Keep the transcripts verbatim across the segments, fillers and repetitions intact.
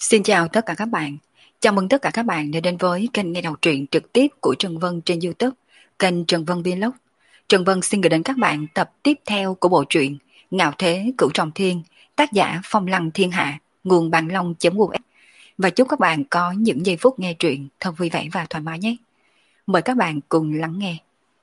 Xin chào tất cả các bạn. Chào mừng tất cả các bạn đã đến với kênh nghe đọc truyện trực tiếp của Trần Vân trên YouTube, kênh Trần Vân Vlog. Trần Vân xin gửi đến các bạn tập tiếp theo của bộ truyện Ngạo Thế Cửu Trọng Thiên, tác giả Phong Lăng Thiên Hạ, nguồn Bàn Long chấm u ét. Và chúc các bạn có những giây phút nghe truyện thật vui vẻ và thoải mái nhé. Mời các bạn cùng lắng nghe.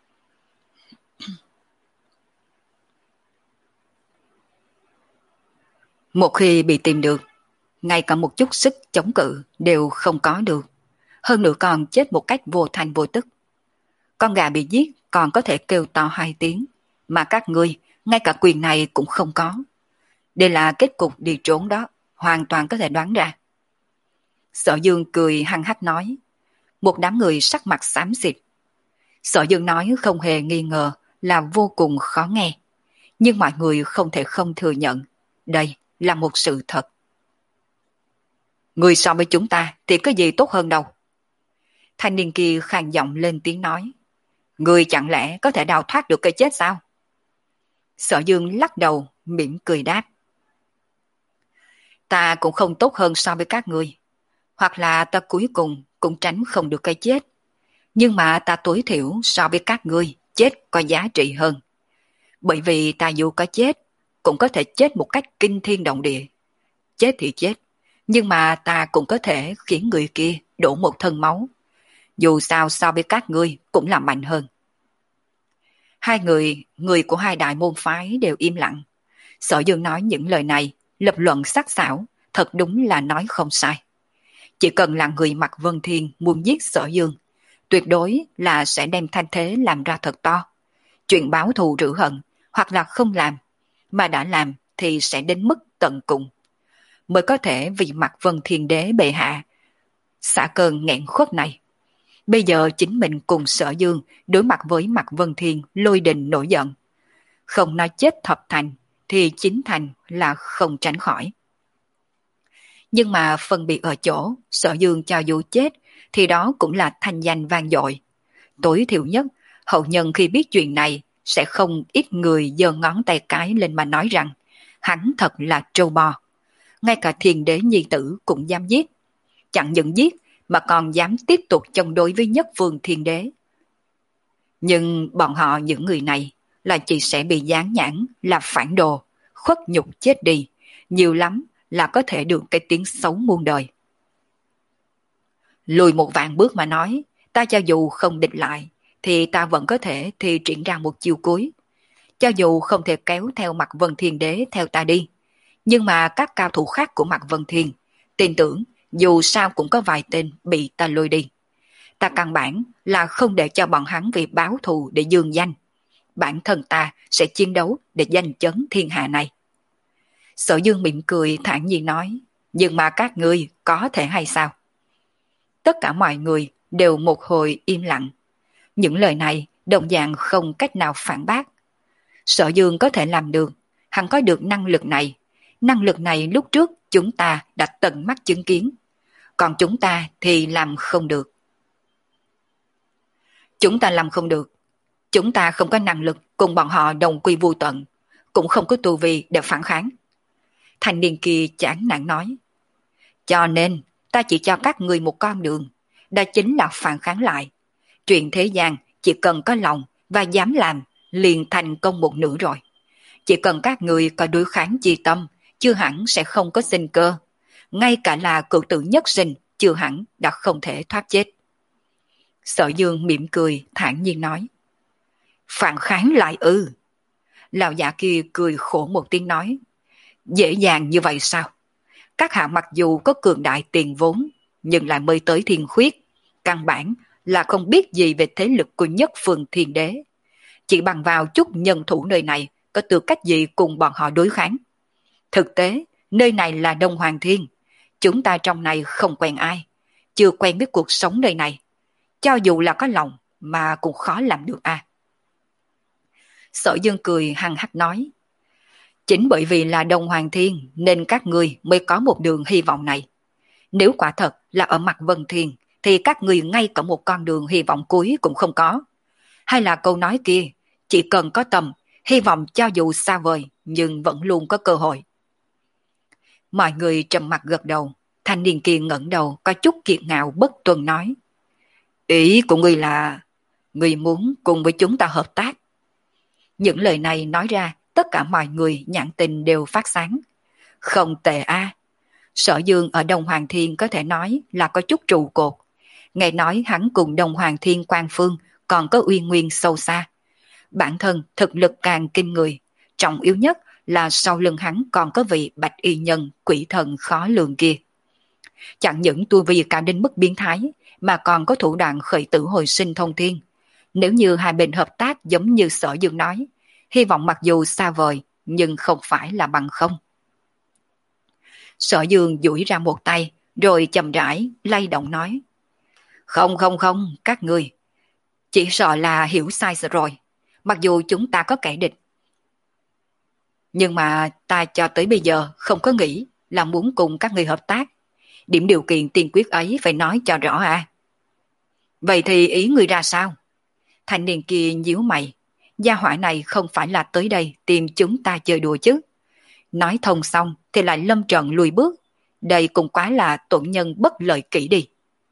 Một khi bị tìm được, ngay cả một chút sức chống cự đều không có được, hơn nữa còn chết một cách vô thành vô tức. Con gà bị giết còn có thể kêu to hai tiếng, mà các ngươi ngay cả quyền này cũng không có. Đây là kết cục đi trốn đó, hoàn toàn có thể đoán ra. Sở Dương cười hăng hắc nói. Một đám người sắc mặt xám xịt. Sở Dương nói không hề nghi ngờ là vô cùng khó nghe, nhưng mọi người không thể không thừa nhận đây là một sự thật. Người so với chúng ta thì có gì tốt hơn đâu. Thanh niên kia khàn giọng lên tiếng nói. Người chẳng lẽ có thể đào thoát được cái chết sao? Sở Dương lắc đầu, mỉm cười đáp. Ta cũng không tốt hơn so với các người. Hoặc là ta cuối cùng cũng tránh không được cái chết. Nhưng mà ta tối thiểu so với các ngươi chết có giá trị hơn. Bởi vì ta dù có chết, cũng có thể chết một cách kinh thiên động địa. Chết thì chết, nhưng mà ta cũng có thể khiến người kia đổ một thân máu. Dù sao so với các ngươi cũng là mạnh hơn. Hai người, người của hai đại môn phái đều im lặng. Sở Dương nói những lời này, lập luận sắc sảo, thật đúng là nói không sai. Chỉ cần là người mặc Vân Thiên muốn giết Sở Dương, tuyệt đối là sẽ đem thanh thế làm ra thật to. Chuyện báo thù rửa hận, hoặc là không làm, mà đã làm thì sẽ đến mức tận cùng. Mới có thể vì mặt Vân Thiên Đế bệ hạ, xả cơn nghẹn khuất này. Bây giờ chính mình cùng Sở Dương đối mặt với mặt Vân Thiên lôi đình nổi giận. Không nói chết thập thành thì chín thành là không tránh khỏi. Nhưng mà phân biệt ở chỗ Sở Dương cho dù chết thì đó cũng là thanh danh vang dội. Tối thiểu nhất hậu nhân khi biết chuyện này sẽ không ít người giơ ngón tay cái lên mà nói rằng hắn thật là trâu bò. Ngay cả Thiên Đế nhi tử cũng dám giết. Chẳng những giết mà còn dám tiếp tục chống đối với Nhất Vương Thiên Đế. Nhưng bọn họ những người này là chỉ sẽ bị dán nhãn là phản đồ, khuất nhục chết đi, nhiều lắm là có thể được cái tiếng xấu muôn đời. Lùi một vạn bước mà nói, ta cho dù không địch lại, thì ta vẫn có thể thì triển ra một chiêu cuối. Cho dù không thể kéo theo mặt Vân Thiên Đế theo ta đi, nhưng mà các cao thủ khác của mặt Vân Thiên, tin tưởng dù sao cũng có vài tên bị ta lôi đi. Ta căn bản là không để cho bọn hắn vì báo thù để dương danh. Bản thân ta sẽ chiến đấu để giành chấn thiên hạ này. Sở Dương mỉm cười thản nhiên nói, nhưng mà các ngươi có thể hay sao? Tất cả mọi người đều một hồi im lặng. Những lời này đồng dạng không cách nào phản bác. Sở Dương có thể làm được, hắn có được năng lực này. Năng lực này lúc trước chúng ta đã tận mắt chứng kiến. Còn chúng ta thì làm không được. Chúng ta làm không được. Chúng ta không có năng lực cùng bọn họ đồng quy vu tận, cũng không có tu vi để phản kháng. Thanh niên kia chán nản nói. Cho nên ta chỉ cho các người một con đường, đó chính là phản kháng lại. Chuyện thế gian chỉ cần có lòng và dám làm liền thành công một nửa rồi. Chỉ cần các người có đối kháng chi tâm, chưa hẳn sẽ không có sinh cơ. Ngay cả là cựu tử nhất sinh, chưa hẳn đã không thể thoát chết. Sở Dương mỉm cười thản nhiên nói. Phản kháng lại ư? Lão già kia cười khổ một tiếng nói. Dễ dàng như vậy sao? Các hạ mặc dù có cường đại tiền vốn, nhưng lại mới tới thiên khuyết, căn bản là không biết gì về thế lực của Nhất Phương Thiên Đế. Chỉ bằng vào chút nhân thủ nơi này có tư cách gì cùng bọn họ đối kháng. Thực tế, nơi này là Đông Hoàng Thiên. Chúng ta trong này không quen ai, chưa quen biết cuộc sống nơi này. Cho dù là có lòng mà cũng khó làm được à. Sở Dương cười hăng hắc nói. Chính bởi vì là Đông Hoàng Thiên nên các ngươi mới có một đường hy vọng này. Nếu quả thật là ở mặt Vân Thiên thì các ngươi ngay cả một con đường hy vọng cuối cũng không có. Hay là câu nói kia, chỉ cần có tâm, hy vọng cho dù xa vời nhưng vẫn luôn có cơ hội. Mọi người trầm mặt gật đầu, Thanh niên kia ngẩng đầu có chút kiệt ngạo bất tuân nói. Ý của ngươi là ngươi muốn cùng với chúng ta hợp tác. Những lời này nói ra, tất cả mọi người nhãn tình đều phát sáng. Không tệ a. Sở Dương ở Đông Hoàng Thiên có thể nói là có chút trụ cột. Nghe nói hắn cùng Đông Hoàng Thiên Quan Phương còn có uy nguyên sâu xa. Bản thân thực lực càng kinh người, trọng yếu nhất là sau lưng hắn còn có vị bạch y nhân quỷ thần khó lường kia. Chẳng những tu vi cao đến mức biến thái, mà còn có thủ đoạn khởi tử hồi sinh thông thiên. Nếu như hai bên hợp tác giống như Sở Dương nói, hy vọng mặc dù xa vời, nhưng không phải là bằng không. Sở Dương duỗi ra một tay, rồi chậm rãi, lay động nói. Không không không, các ngươi, chỉ sợ là hiểu sai rồi. Mặc dù chúng ta có kẻ địch, nhưng mà ta cho tới bây giờ không có nghĩ là muốn cùng các ngươi hợp tác. Điểm điều kiện tiên quyết ấy phải nói cho rõ à. Vậy thì ý ngươi ra sao? Thanh niên kia nhíu mày. Gia hỏa này không phải là tới đây tìm chúng ta chơi đùa chứ. Nói thông xong thì lại lâm trận lùi bước. Đây cũng quá là tổn nhân bất lợi kỹ đi.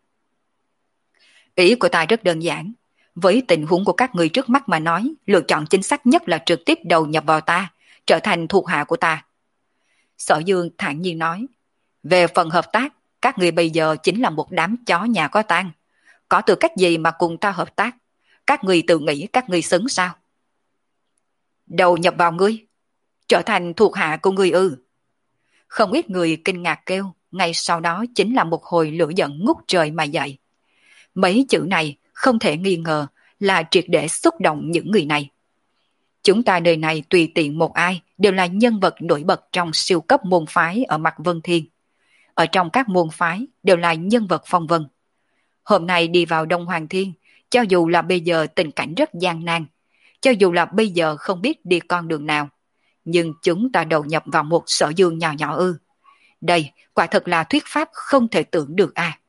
Ý của ta rất đơn giản. Với tình huống của các người trước mắt mà nói, lựa chọn chính xác nhất là trực tiếp đầu nhập vào ta, trở thành thuộc hạ của ta. Sở Dương thản nhiên nói. Về phần hợp tác, các người bây giờ chính là một đám chó nhà có tang. Có tư cách gì mà cùng ta hợp tác? Các người tự nghĩ các người xứng sao? Đầu nhập vào ngươi, trở thành thuộc hạ của ngươi ư? Không ít người kinh ngạc kêu, ngay sau đó chính là một hồi lửa giận ngút trời mà dậy. Mấy chữ này không thể nghi ngờ là triệt để xúc động những người này. Chúng ta đời này tùy tiện một ai đều là nhân vật nổi bật trong siêu cấp môn phái ở Mạc Vân Thiên. Ở trong các môn phái đều là nhân vật phong vân. Hôm nay đi vào Đông Hoàng Thiên, cho dù là bây giờ tình cảnh rất gian nan, cho dù là bây giờ không biết đi con đường nào, nhưng chúng ta đầu nhập vào một Sở Dương nhỏ nhỏ ư. Đây quả thật là thuyết pháp không thể tưởng được à.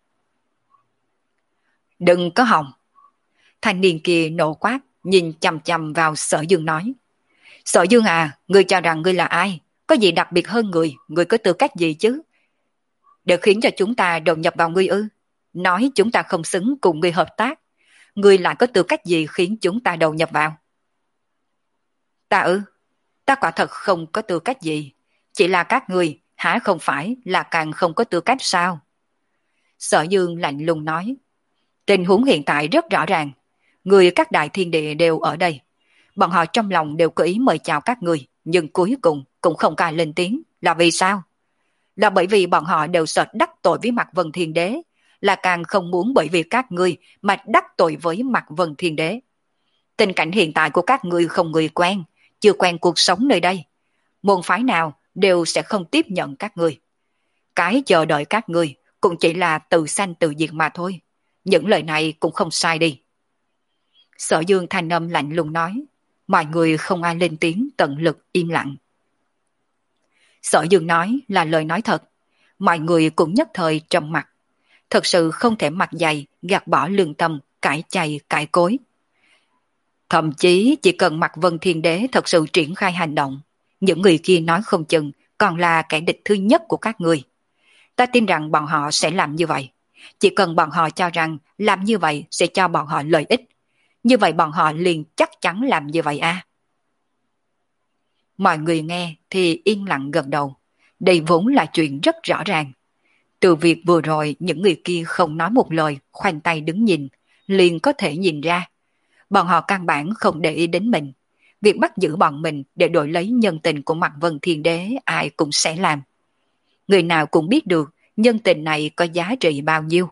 Đừng có hòng. Thanh niên kia nộ quát, nhìn chằm chằm vào Sở Dương nói. Sở Dương à, ngươi cho rằng ngươi là ai? Có gì đặc biệt hơn người? Ngươi có tư cách gì chứ? Để khiến cho chúng ta đầu nhập vào ngươi ư? Nói chúng ta không xứng cùng ngươi hợp tác. Ngươi lại có tư cách gì khiến chúng ta đầu nhập vào? Ta ư? Ta quả thật không có tư cách gì. Chỉ là các ngươi, hả không phải là càng không có tư cách sao? Sở Dương lạnh lùng nói. Tình huống hiện tại rất rõ ràng. Người các đại thiên địa đều ở đây. Bọn họ trong lòng đều có ý mời chào các người, nhưng cuối cùng cũng không có ai lên tiếng. Là vì sao? Là bởi vì bọn họ đều sợ đắc tội với Mạc Vân Thiên Đế, là càng không muốn bởi vì các ngươi mà đắc tội với Mạc Vân Thiên Đế. Tình cảnh hiện tại của các ngươi không người quen, chưa quen cuộc sống nơi đây. Môn phái nào đều sẽ không tiếp nhận các ngươi. Cái chờ đợi các ngươi cũng chỉ là tự sanh tự diệt mà thôi. Những lời này cũng không sai đi. Sở Dương thanh âm lạnh lùng nói. Mọi người không ai lên tiếng, tận lực im lặng. Sở Dương nói là lời nói thật. Mọi người cũng nhất thời trầm mặc. Thật sự không thể mặt dày, gạt bỏ lương tâm, cãi chày, cãi cối. Thậm chí chỉ cần Mạc Vân Thiên Đế thật sự triển khai hành động, những người kia nói không chừng còn là kẻ địch thứ nhất của các người. Ta tin rằng bọn họ sẽ làm như vậy. Chỉ cần bọn họ cho rằng làm như vậy sẽ cho bọn họ lợi ích. Như vậy bọn họ liền chắc chắn làm như vậy à. Mọi người nghe thì yên lặng gật đầu. Đây vốn là chuyện rất rõ ràng. Từ việc vừa rồi những người kia không nói một lời, khoanh tay đứng nhìn, liền có thể nhìn ra. Bọn họ căn bản không để ý đến mình. Việc bắt giữ bọn mình để đổi lấy nhân tình của Mạc Vân Thiên Đế ai cũng sẽ làm. Người nào cũng biết được nhân tình này có giá trị bao nhiêu.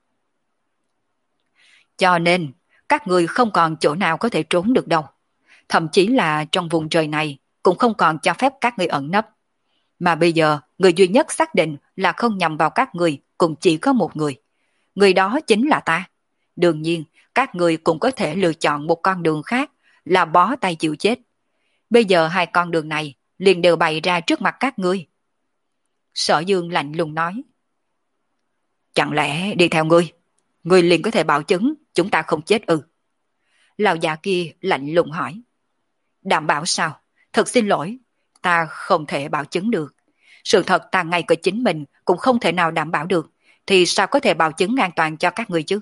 Cho nên, các người không còn chỗ nào có thể trốn được đâu. Thậm chí là trong vùng trời này cũng không còn cho phép các người ẩn nấp. Mà bây giờ, người duy nhất xác định là không nhằm vào các người cũng chỉ có một người. Người đó chính là ta. Đương nhiên, các người cũng có thể lựa chọn một con đường khác là bó tay chịu chết. Bây giờ hai con đường này liền đều bày ra trước mặt các ngươi. Sở Dương lạnh lùng nói. Chẳng lẽ đi theo ngươi, ngươi liền có thể bảo chứng chúng ta không chết ư? Lão già kia lạnh lùng hỏi. Đảm bảo sao? Thật xin lỗi, ta không thể bảo chứng được. Sự thật ta ngay cả chính mình cũng không thể nào đảm bảo được, thì sao có thể bảo chứng an toàn cho các người chứ?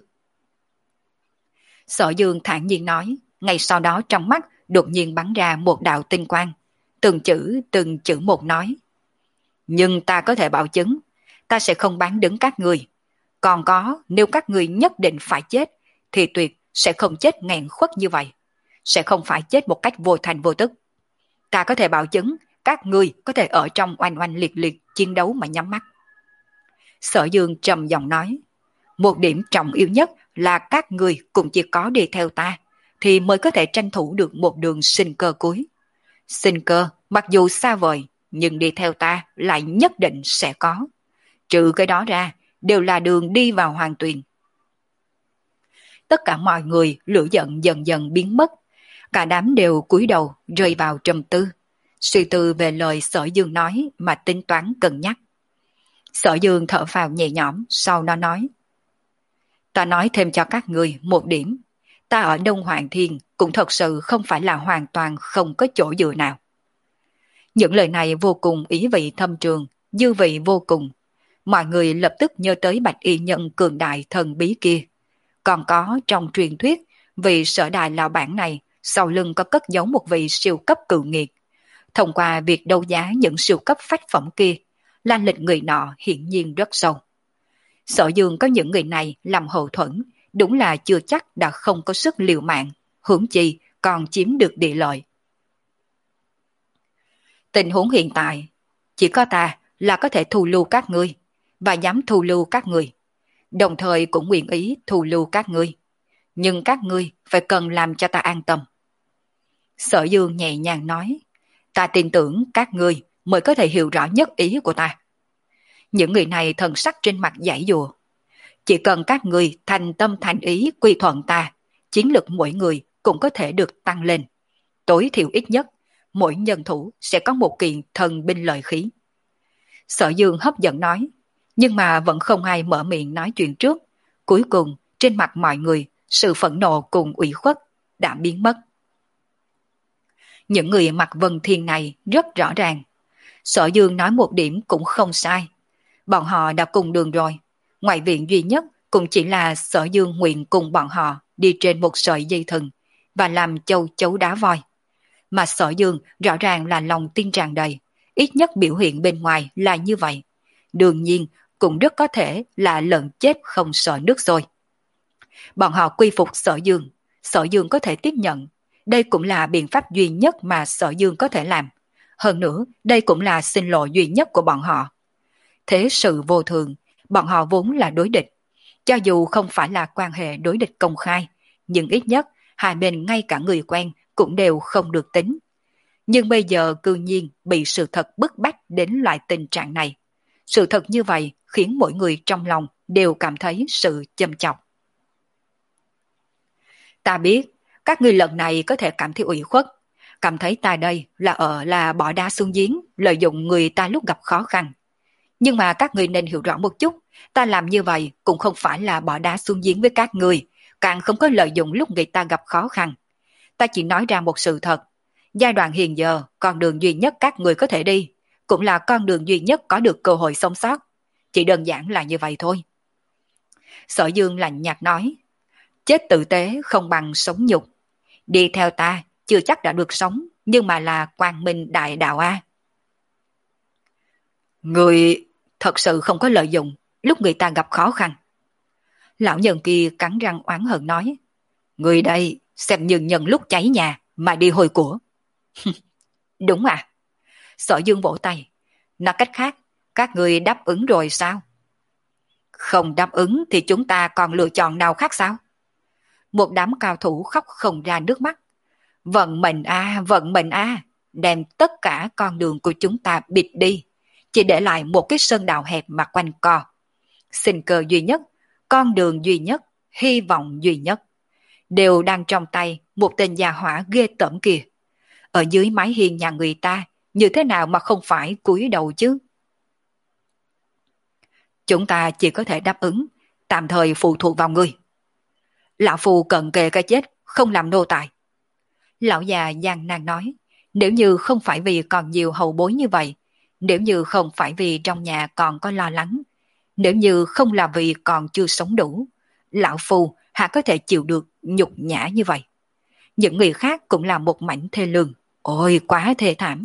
Sở Dương thản nhiên nói, ngay sau đó trong mắt đột nhiên bắn ra một đạo tinh quang. Từng chữ, từng chữ một nói. Nhưng ta có thể bảo chứng, ta sẽ không bán đứng các người. Còn có, nếu các người nhất định phải chết, thì tuyệt sẽ không chết nghẹn khuất như vậy. Sẽ không phải chết một cách vô thành vô tức. Ta có thể bảo chứng, các người có thể ở trong oanh oanh liệt liệt chiến đấu mà nhắm mắt. Sở Dương trầm giọng nói, một điểm trọng yếu nhất là các người cũng chỉ có đi theo ta, thì mới có thể tranh thủ được một đường sinh cơ cuối. Sinh cơ, mặc dù xa vời, nhưng đi theo ta lại nhất định sẽ có. Trừ cái đó ra, đều là đường đi vào hoàng tuyền. Tất cả mọi người lửa giận dần dần biến mất. Cả đám đều cúi đầu rơi vào trầm tư. Suy tư về lời Sở Dương nói mà tính toán cân nhắc. Sở Dương thở phào nhẹ nhõm, sau đó nói. Ta nói thêm cho các người một điểm. Ta ở Đông Hoàng Thiên cũng thật sự không phải là hoàn toàn không có chỗ dựa nào. Những lời này vô cùng ý vị thâm trường, dư vị vô cùng. Mọi người lập tức nhớ tới bạch y nhân cường đại thần bí kia. Còn có trong truyền thuyết, vị sở đại lão bản này sau lưng có cất giấu một vị siêu cấp cự nghiệt. Thông qua việc đấu giá những siêu cấp phách phẩm kia, lan lịch người nọ hiển nhiên rất sâu. Sở Dương có những người này làm hậu thuẫn, đúng là chưa chắc đã không có sức liều mạng, huống chi còn chiếm được địa lợi. Tình huống hiện tại, chỉ có ta là có thể thu lưu các ngươi, và dám thu lưu các ngươi, đồng thời cũng nguyện ý thu lưu các ngươi. Nhưng các ngươi phải cần làm cho ta an tâm. Sở Dương nhẹ nhàng nói, ta tin tưởng các ngươi mới có thể hiểu rõ nhất ý của ta. Những người này thần sắc trên mặt giải dùa. Chỉ cần các ngươi thành tâm thành ý quy thuận ta, chiến lực mỗi người cũng có thể được tăng lên. Tối thiểu ít nhất, mỗi nhân thủ sẽ có một kiện thần binh lợi khí. Sở Dương hấp dẫn nói, nhưng mà vẫn không ai mở miệng nói chuyện trước. Cuối cùng, trên mặt mọi người, sự phẫn nộ cùng ủy khuất đã biến mất. Những người mặc vân thiên này rất rõ ràng. Sở Dương nói một điểm cũng không sai. Bọn họ đã cùng đường rồi. Ngoại viện duy nhất cũng chỉ là Sở Dương nguyện cùng bọn họ đi trên một sợi dây thừng và làm châu chấu đá voi. Mà Sở Dương rõ ràng là lòng tin tràn đầy, ít nhất biểu hiện bên ngoài là như vậy. Đương nhiên cũng rất có thể là lợn chết không sợ nước sôi. Bọn họ quy phục Sở Dương, Sở Dương có thể tiếp nhận. Đây cũng là biện pháp duy nhất mà Sở Dương có thể làm. Hơn nữa, đây cũng là sinh lộ duy nhất của bọn họ. Thế sự vô thường, bọn họ vốn là đối địch. Cho dù không phải là quan hệ đối địch công khai, nhưng ít nhất hai bên ngay cả người quen cũng đều không được tính. Nhưng bây giờ cư nhiên bị sự thật bức bách đến loại tình trạng này. Sự thật như vậy khiến mỗi người trong lòng đều cảm thấy sự châm chọc. Ta biết, các ngươi lần này có thể cảm thấy ủy khuất, cảm thấy ta đây là ở là bỏ đá xuống giếng, lợi dụng người ta lúc gặp khó khăn. Nhưng mà các ngươi nên hiểu rõ một chút, ta làm như vậy cũng không phải là bỏ đá xuống giếng với các ngươi, càng không có lợi dụng lúc người ta gặp khó khăn. Ta chỉ nói ra một sự thật, giai đoạn hiện giờ con đường duy nhất các người có thể đi, cũng là con đường duy nhất có được cơ hội sống sót. Chỉ đơn giản là như vậy thôi. Sở Dương lạnh nhạt nói, chết tử tế không bằng sống nhục. Đi theo ta chưa chắc đã được sống, nhưng mà là quang minh đại đạo a. Người thật sự không có lợi dụng lúc người ta gặp khó khăn. Lão nhân kia cắn răng oán hận nói, người đây xem như nhân lúc cháy nhà mà đi hồi của. Đúng à? Sở Dương vỗ tay. Nói cách khác, các người đáp ứng rồi sao? Không đáp ứng thì chúng ta còn lựa chọn nào khác sao? Một đám cao thủ khóc không ra nước mắt. Vận mệnh a, vận mệnh a, đem tất cả con đường của chúng ta bịt đi, chỉ để lại một cái sơn đạo hẹp mà quanh co. Sinh cơ duy nhất, con đường duy nhất, hy vọng duy nhất, đều đang trong tay một tên già hỏa ghê tởm kia. Ở dưới mái hiên nhà người ta, như thế nào mà không phải cúi đầu chứ? Chúng ta chỉ có thể đáp ứng, tạm thời phụ thuộc vào ngươi. Lão Phu cận kề cái chết, không làm nô tài. Lão già gian nan nói, nếu như không phải vì còn nhiều hậu bối như vậy, Nếu như không phải vì trong nhà còn có lo lắng, nếu như không là vì còn chưa sống đủ, lão phu hả có thể chịu được nhục nhã như vậy. Những người khác cũng là một mảnh thê lương. Ôi quá thê thảm.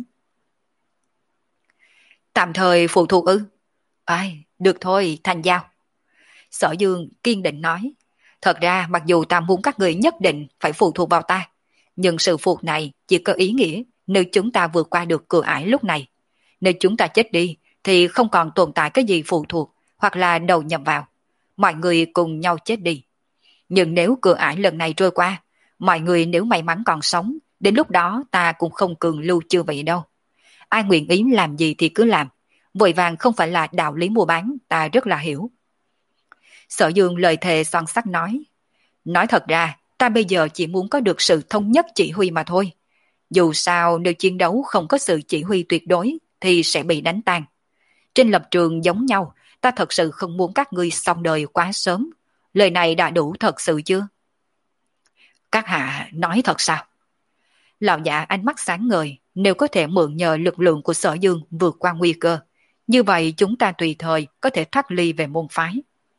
Tạm thời phụ thuộc ư? Ai, được thôi, thành giao. Sở Dương kiên định nói. Thật ra mặc dù ta muốn các người nhất định phải phụ thuộc vào ta, nhưng sự phụ này chỉ có ý nghĩa nếu chúng ta vượt qua được cửa ải lúc này. Nếu chúng ta chết đi thì không còn tồn tại cái gì phụ thuộc hoặc là đầu nhập vào. Mọi người cùng nhau chết đi. Nhưng nếu cửa ải lần này trôi qua, mọi người nếu may mắn còn sống, đến lúc đó ta cũng không cường lưu chưa vậy đâu. Ai nguyện ý làm gì thì cứ làm. Vội vàng không phải là đạo lý mua bán, ta rất là hiểu. Sở Dương lời thề son sắt nói. Nói thật ra, ta bây giờ chỉ muốn có được sự thống nhất chỉ huy mà thôi. Dù sao nếu chiến đấu không có sự chỉ huy tuyệt đối thì sẽ bị đánh tan. Trên lập trường giống nhau, ta thật sự không muốn các ngươi xong đời quá sớm. Lời này đã đủ thật sự chưa? Các hạ nói thật sao? Lão giả ánh mắt sáng ngời, nếu có thể mượn nhờ lực lượng của Sở Dương vượt qua nguy cơ, như vậy chúng ta tùy thời có thể thoát ly về môn phái.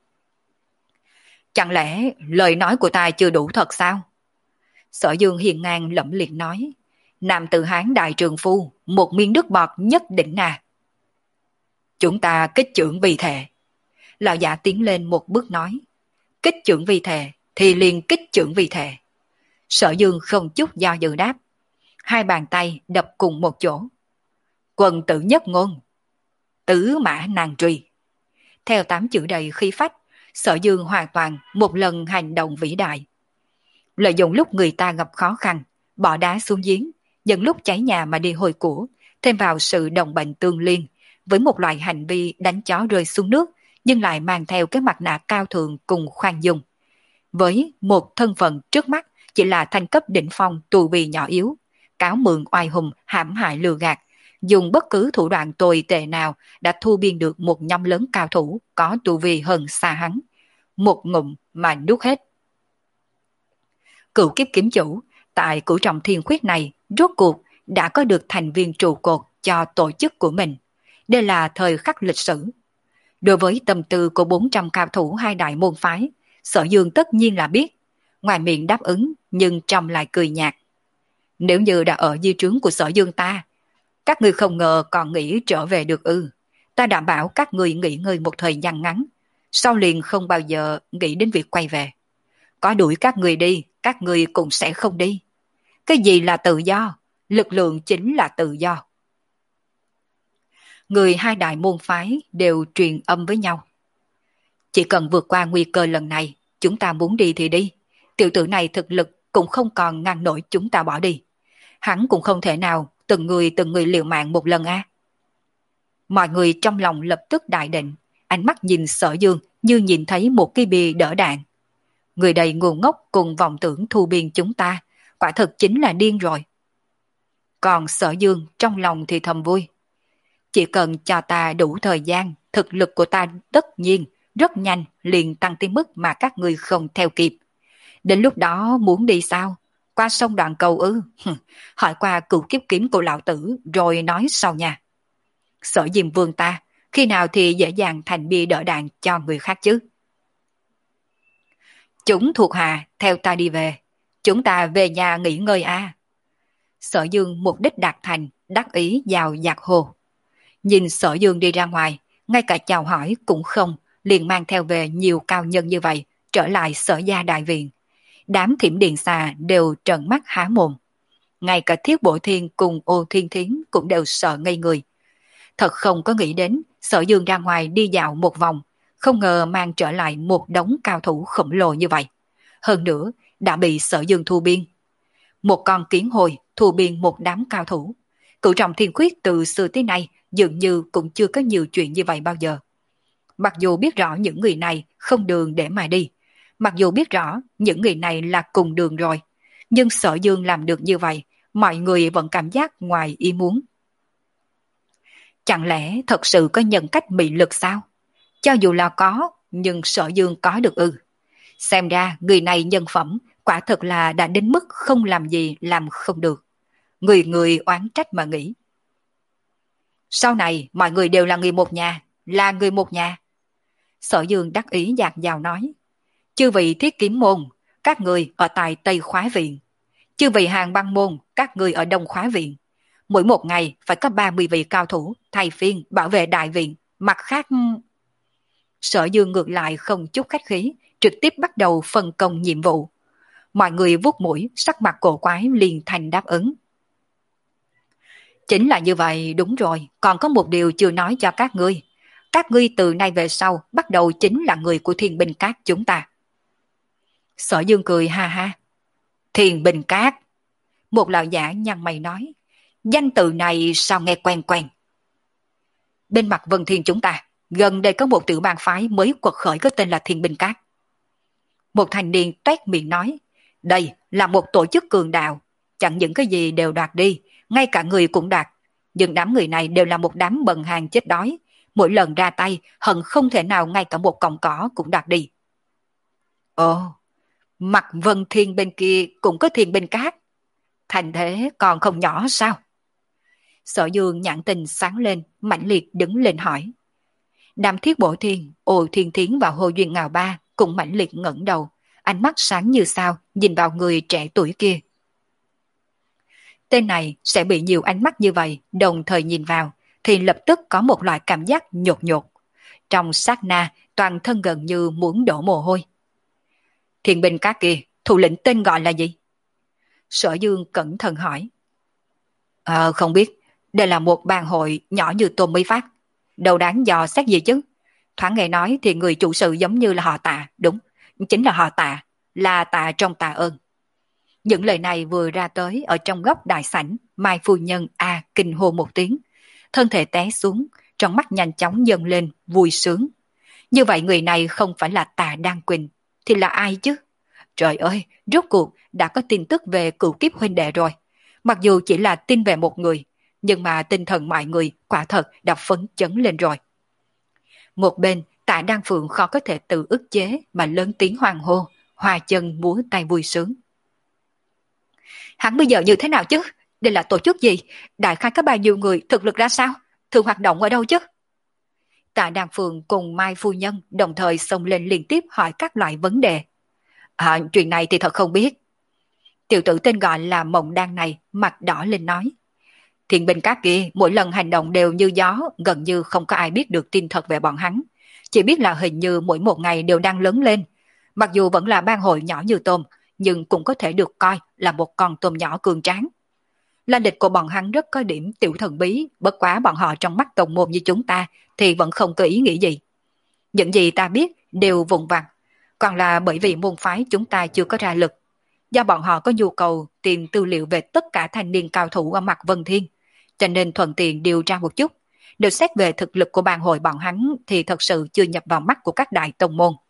Chẳng lẽ lời nói của ta chưa đủ thật sao? Sở Dương hiền ngang lẫm liệt nói. Nam tử Hán đại trường phu, một miếng nước bọt nhất định à. Chúng ta kích chưởng vì thệ. Lão giả tiến lên một bước nói. Kích chưởng vì thệ thì liền kích chưởng vì thệ. Sở Dương không chút do dự đáp. Hai bàn tay đập cùng một chỗ. Quần tử nhất ngôn. Tứ mã nàng truy. Theo tám chữ đầy khí phách, Sở Dương hoàn toàn một lần hành động vĩ đại. Lợi dụng lúc người ta gặp khó khăn, bỏ đá xuống giếng, dẫn lúc cháy nhà mà đi hồi của, thêm vào sự đồng bệnh tương liên, với một loại hành vi đánh chó rơi xuống nước, nhưng lại mang theo cái mặt nạ cao thượng cùng khoan dung. Với một thân phận trước mắt chỉ là thanh cấp đỉnh phong tù bì nhỏ yếu, cáo mượn oai hùng hãm hại lừa gạt, dùng bất cứ thủ đoạn tồi tệ nào đã thu biên được một nhóm lớn cao thủ có tu vi hơn xa hắn. Một ngụm mà nuốt hết. Cựu kiếp kiếm chủ, tại cửu trọng thiên khuyết này, rốt cuộc đã có được thành viên trụ cột cho tổ chức của mình. Đây là thời khắc lịch sử. Đối với tâm tư của bốn trăm cao thủ hai đại môn phái, Sở Dương tất nhiên là biết. Ngoài miệng đáp ứng, nhưng trong lại cười nhạt. Nếu như đã ở di trướng của Sở Dương ta, các người không ngờ còn nghĩ trở về được ư. Ta đảm bảo các người nghỉ ngơi một thời gian ngắn, sau liền không bao giờ nghĩ đến việc quay về. Có đuổi các người đi, các người cũng sẽ không đi. Cái gì là tự do? Lực lượng chính là tự do. Người hai đại môn phái đều truyền âm với nhau. Chỉ cần vượt qua nguy cơ lần này, chúng ta muốn đi thì đi. Tiểu tử này thực lực cũng không còn ngăn nổi chúng ta bỏ đi. Hắn cũng không thể nào từng người từng người liều mạng một lần a. À. Mọi người trong lòng lập tức đại định, ánh mắt nhìn Sở Dương như nhìn thấy một cái bìa đỡ đạn. Người đầy ngu ngốc cùng vọng tưởng thu biên chúng ta, quả thực chính là điên rồi. Còn Sở Dương trong lòng thì thầm vui. Chỉ cần cho ta đủ thời gian, thực lực của ta tất nhiên rất nhanh liền tăng tới mức mà các người không theo kịp. Đến lúc đó muốn đi sao? Qua sông Đoạn Cầu ư? Hỏi qua cửu kiếp kiếm của lão tử rồi nói sau nha. Sở Diêm Vương ta, khi nào thì dễ dàng thành bia đỡ đạn cho người khác chứ? Chúng thuộc hạ theo ta đi về. Chúng ta về nhà nghỉ ngơi a. À. Sở Dương mục đích đạt thành, đắc ý vào giặc hồ. Nhìn Sở Dương đi ra ngoài, ngay cả chào hỏi cũng không, liền mang theo về nhiều cao nhân như vậy, trở lại Sở gia đại viện. Đám thiểm điện xà đều trợn mắt há mồm. Ngay cả Thiết Bổ Thiên cùng Ô Thiên Thiến cũng đều sợ ngây người. Thật không có nghĩ đến Sở Dương ra ngoài đi dạo một vòng, không ngờ mang trở lại một đống cao thủ khổng lồ như vậy. Hơn nữa, đã bị Sở Dương thu biên. Một con kiến hồi thu biên một đám cao thủ. Cửu trọng thiên khuyết từ xưa tới nay dường như cũng chưa có nhiều chuyện như vậy bao giờ. Mặc dù biết rõ những người này không đường để mà đi, mặc dù biết rõ những người này là cùng đường rồi, nhưng Sở Dương làm được như vậy, mọi người vẫn cảm giác ngoài ý muốn. Chẳng lẽ thật sự có nhân cách mị lực sao? Cho dù là có, nhưng Sở Dương có được ư? Xem ra người này nhân phẩm quả thật là đã đến mức không làm gì làm không được. Người người oán trách mà nghĩ. Sau này mọi người đều là người một nhà, là người một nhà. Sở Dương đắc ý dạt dào nói. Chư vị Thiết Kiếm môn, các người ở tại Tây Khóa Viện. Chư vị Hàng Băng môn, các người ở Đông Khóa Viện. Mỗi một ngày phải có ba mươi vị cao thủ thay phiên bảo vệ đại viện. Mặt khác... Sở Dương ngược lại không chút khách khí, trực tiếp bắt đầu phân công nhiệm vụ. Mọi người vuốt mũi, sắc mặt cổ quái liền thành đáp ứng. Chính là như vậy, đúng rồi, còn có một điều chưa nói cho các ngươi. Các ngươi từ nay về sau bắt đầu chính là người của Thiên Binh Các chúng ta. Sở Dương cười ha ha. Thiên Binh Các. Một lão giả nhăn mày nói. Danh từ này sao nghe quen quen. Bên mặt Vân Thiên chúng ta, gần đây có một tiểu bang phái mới quật khởi có tên là Thiên Binh Các. Một thanh niên toét miệng nói. Đây là một tổ chức cường đạo, chẳng những cái gì đều đoạt đi, ngay cả người cũng đoạt. Nhưng đám người này đều là một đám bần hàng chết đói, mỗi lần ra tay hận không thể nào ngay cả một cọng cỏ cũng đoạt đi. Ồ, mặt Vân Thiên bên kia cũng có Thiên Binh Các, thành thế còn không nhỏ sao? Sở Dương nhãn tình sáng lên, mãnh liệt đứng lên hỏi. Đàm Thiết Bổ Thiên, Ồ Thiên Thiến và Hồ Duyên Ngào Ba cũng mãnh liệt ngẩng đầu, ánh mắt sáng như sao nhìn vào người trẻ tuổi kia. Tên này sẽ bị nhiều ánh mắt như vậy đồng thời nhìn vào thì lập tức có một loại cảm giác nhột nhột. Trong sát na toàn thân gần như muốn đổ mồ hôi. Thiên Binh Các kia, thủ lĩnh tên gọi là gì? Sở Dương cẩn thận hỏi. Ờ không biết, đây là một bang hội nhỏ như tôm mới phát. Đâu đáng dò xét gì chứ. Thoáng nghe nói thì người chủ sự giống như là họ Tạ, đúng, chính là họ Tạ, là Tạ trong Tạ Ơn. Những lời này vừa ra tới ở trong góc đại sảnh, Mai phu nhân a kinh hô một tiếng, thân thể té xuống, trong mắt nhanh chóng dâng lên vui sướng. Như vậy người này không phải là Tạ Đan Quỳnh thì là ai chứ? Trời ơi, rốt cuộc đã có tin tức về cửu kiếp huynh đệ rồi. Mặc dù chỉ là tin về một người, nhưng mà tinh thần mọi người quả thật đã phấn chấn lên rồi. Một bên, Tạ Đan Phượng khó có thể tự ức chế mà lớn tiếng hoàng hô, hòa chân múa tay vui sướng. Hắn bây giờ như thế nào chứ? Đây là tổ chức gì? Đại khái có bao nhiêu người, thực lực ra sao? Thường hoạt động ở đâu chứ? Tạ Đan Phượng cùng Mai phu nhân đồng thời xông lên liên tiếp hỏi các loại vấn đề. À, chuyện này thì thật không biết. Tiểu tử tên gọi là Mộng Đan này mặt đỏ lên nói. Thiên Binh Các kia mỗi lần hành động đều như gió, gần như không có ai biết được tin thật về bọn hắn. Chỉ biết là hình như mỗi một ngày đều đang lớn lên. Mặc dù vẫn là bang hội nhỏ như tôm, nhưng cũng có thể được coi là một con tôm nhỏ cường tráng. Lai lịch của bọn hắn rất có điểm tiểu thần bí, bất quá bọn họ trong mắt tổng môn như chúng ta thì vẫn không có ý nghĩ gì. Những gì ta biết đều vụn vặt, còn là bởi vì môn phái chúng ta chưa có ra lực. Do bọn họ có nhu cầu tìm tư liệu về tất cả thanh niên cao thủ ở mặt Vân Thiên, cho nên thuận tiện điều tra một chút. Được xét về thực lực của bang hội bọn hắn thì thật sự chưa nhập vào mắt của các đại tông môn.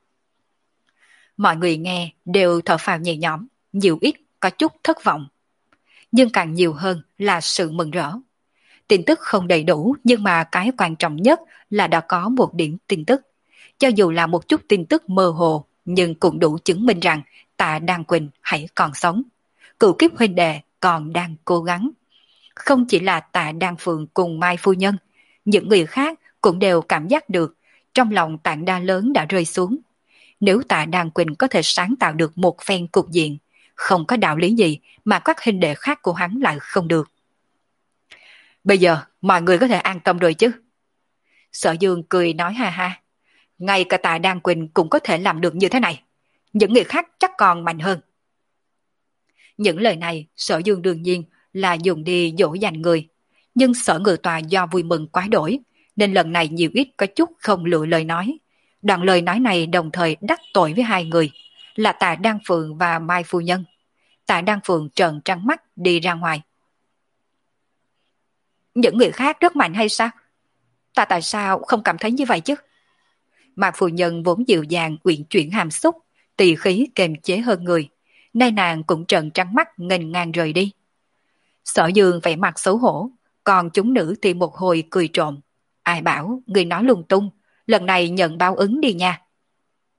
Mọi người nghe đều thở phào nhẹ nhõm, nhiều ít có chút thất vọng. Nhưng càng nhiều hơn là sự mừng rỡ. Tin tức không đầy đủ, nhưng mà cái quan trọng nhất là đã có một điểm tin tức. Cho dù là một chút tin tức mơ hồ, nhưng cũng đủ chứng minh rằng Tạ Đan Quỳnh hãy còn sống. Cửu kiếp huynh đệ còn đang cố gắng. Không chỉ là Tạ Đan Phượng cùng Mai phu nhân, những người khác cũng đều cảm giác được trong lòng tảng đa lớn đã rơi xuống. Nếu Tạ Đan Quỳnh có thể sáng tạo được một phen cục diện, không có đạo lý gì mà các huynh đệ khác của hắn lại không được. Bây giờ mọi người có thể an tâm rồi chứ? Sở Dương cười nói ha ha. Ngay cả Tạ Đan Quỳnh cũng có thể làm được như thế này. Những người khác chắc còn mạnh hơn. Những lời này Sở Dương đương nhiên là dùng đi dỗ dành người. Nhưng Sở Ngự Tòa do vui mừng quá đổi, nên lần này nhiều ít có chút không lựa lời nói. Đoạn lời nói này đồng thời đắc tội với hai người, là Tạ Đan Phượng và Mai phu nhân. Tạ Đan Phượng trợn trắng mắt đi ra ngoài. Những người khác rất mạnh hay sao? Ta tại sao không cảm thấy như vậy chứ? Mai phu nhân vốn dịu dàng uyển chuyển hàm xúc, tỳ khí kềm chế hơn người. Nay nàng cũng trợn trắng mắt nghênh ngang rời đi. Sở Dương vẻ mặt xấu hổ, còn chúng nữ thì một hồi cười trộm. Ai bảo người nói lung tung, lần này nhận báo ứng đi nha.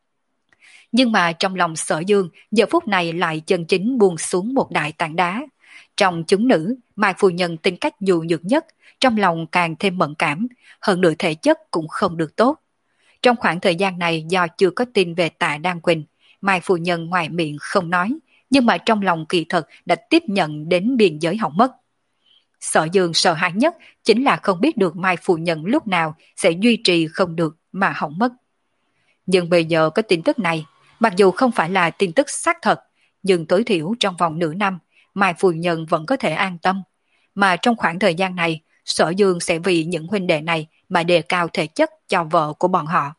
Nhưng mà trong lòng Sở Dương giờ phút này lại chân chính buông xuống một đại tảng đá. Trong chúng nữ, Mai phu nhân tính cách nhu nhược nhất, trong lòng càng thêm mẫn cảm, hơn nữa thể chất cũng không được tốt. Trong khoảng thời gian này do chưa có tin về Tạ Đan Quỳnh, Mai phu nhân ngoài miệng không nói, nhưng mà trong lòng kỳ thực đã tiếp nhận đến biên giới hỏng mất. Sở Dương sợ hãi nhất chính là không biết được Mai phu nhân lúc nào sẽ duy trì không được mà hỏng mất. Nhưng bây giờ có tin tức này, mặc dù không phải là tin tức xác thật, nhưng tối thiểu trong vòng nửa năm, Mai phu nhân vẫn có thể an tâm. Mà trong khoảng thời gian này, Sở Dương sẽ vì những huynh đệ này mà đề cao thể chất cho vợ của bọn họ.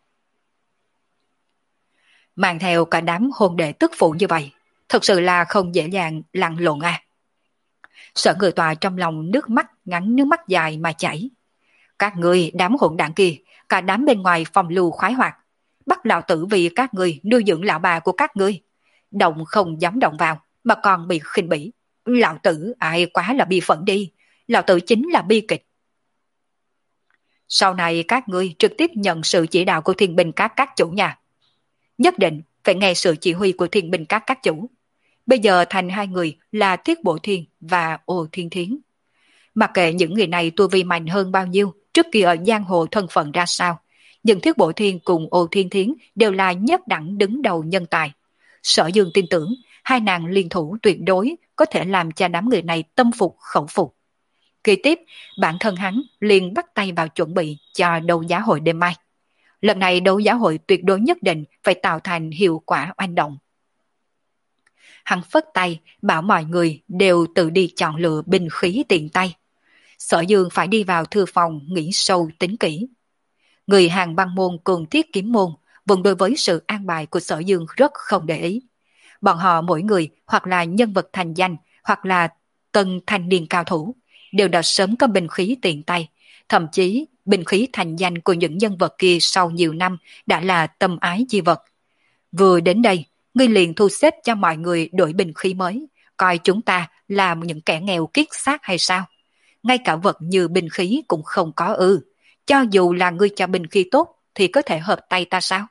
Mang theo cả đám hôn đệ tức phụ như vậy, thực sự là không dễ dàng lăn lộn à. Sở Người Tòa trong lòng nước mắt ngắn nước mắt dài mà chảy. Các người đám hỗn đảng kia, cả đám bên ngoài phòng lưu khoái hoạt, bắt lão tử vì các người nuôi dưỡng lão bà của các ngươi. Động không dám động vào, mà còn bị khinh bỉ. Lão tử ai quá là bi phẫn đi, lão tử chính là bi kịch. Sau này các ngươi trực tiếp nhận sự chỉ đạo của Thiên Binh Các các chủ nhà. Nhất định phải nghe sự chỉ huy của Thiên Binh Các các chủ. Bây giờ thành hai người là Thiết Bộ Thiên và Ô Thiên Thiến. Mặc kệ những người này tu vi mạnh hơn bao nhiêu, trước kia ở giang hồ thân phận ra sao, nhưng Thiết Bộ Thiên cùng Ô Thiên Thiến đều là nhất đẳng đứng đầu nhân tài. Sở Dương tin tưởng hai nàng liên thủ tuyệt đối có thể làm cho đám người này tâm phục khẩu phục. Kế tiếp, bản thân hắn liền bắt tay vào chuẩn bị cho đấu giá hội đêm mai. Lần này đấu giá hội tuyệt đối nhất định phải tạo thành hiệu quả oanh động. Hắn phất tay bảo mọi người đều tự đi chọn lựa binh khí tiện tay. Sở Dương phải đi vào thư phòng nghĩ sâu tính kỹ. Người hàng băng môn cùng thiết kiếm môn vẫn đối với sự an bài của Sở Dương rất không để ý. Bọn họ mỗi người hoặc là nhân vật thành danh hoặc là tân thanh niên cao thủ đều đã sớm có binh khí tiện tay. Thậm chí binh khí thành danh của những nhân vật kia sau nhiều năm đã là tâm ái chi vật. Vừa đến đây, ngươi liền thu xếp cho mọi người đổi binh khí mới, coi chúng ta là những kẻ nghèo kiết xác hay sao? Ngay cả vật như binh khí cũng không có ư. Cho dù là ngươi cho binh khí tốt thì có thể hợp tay ta sao?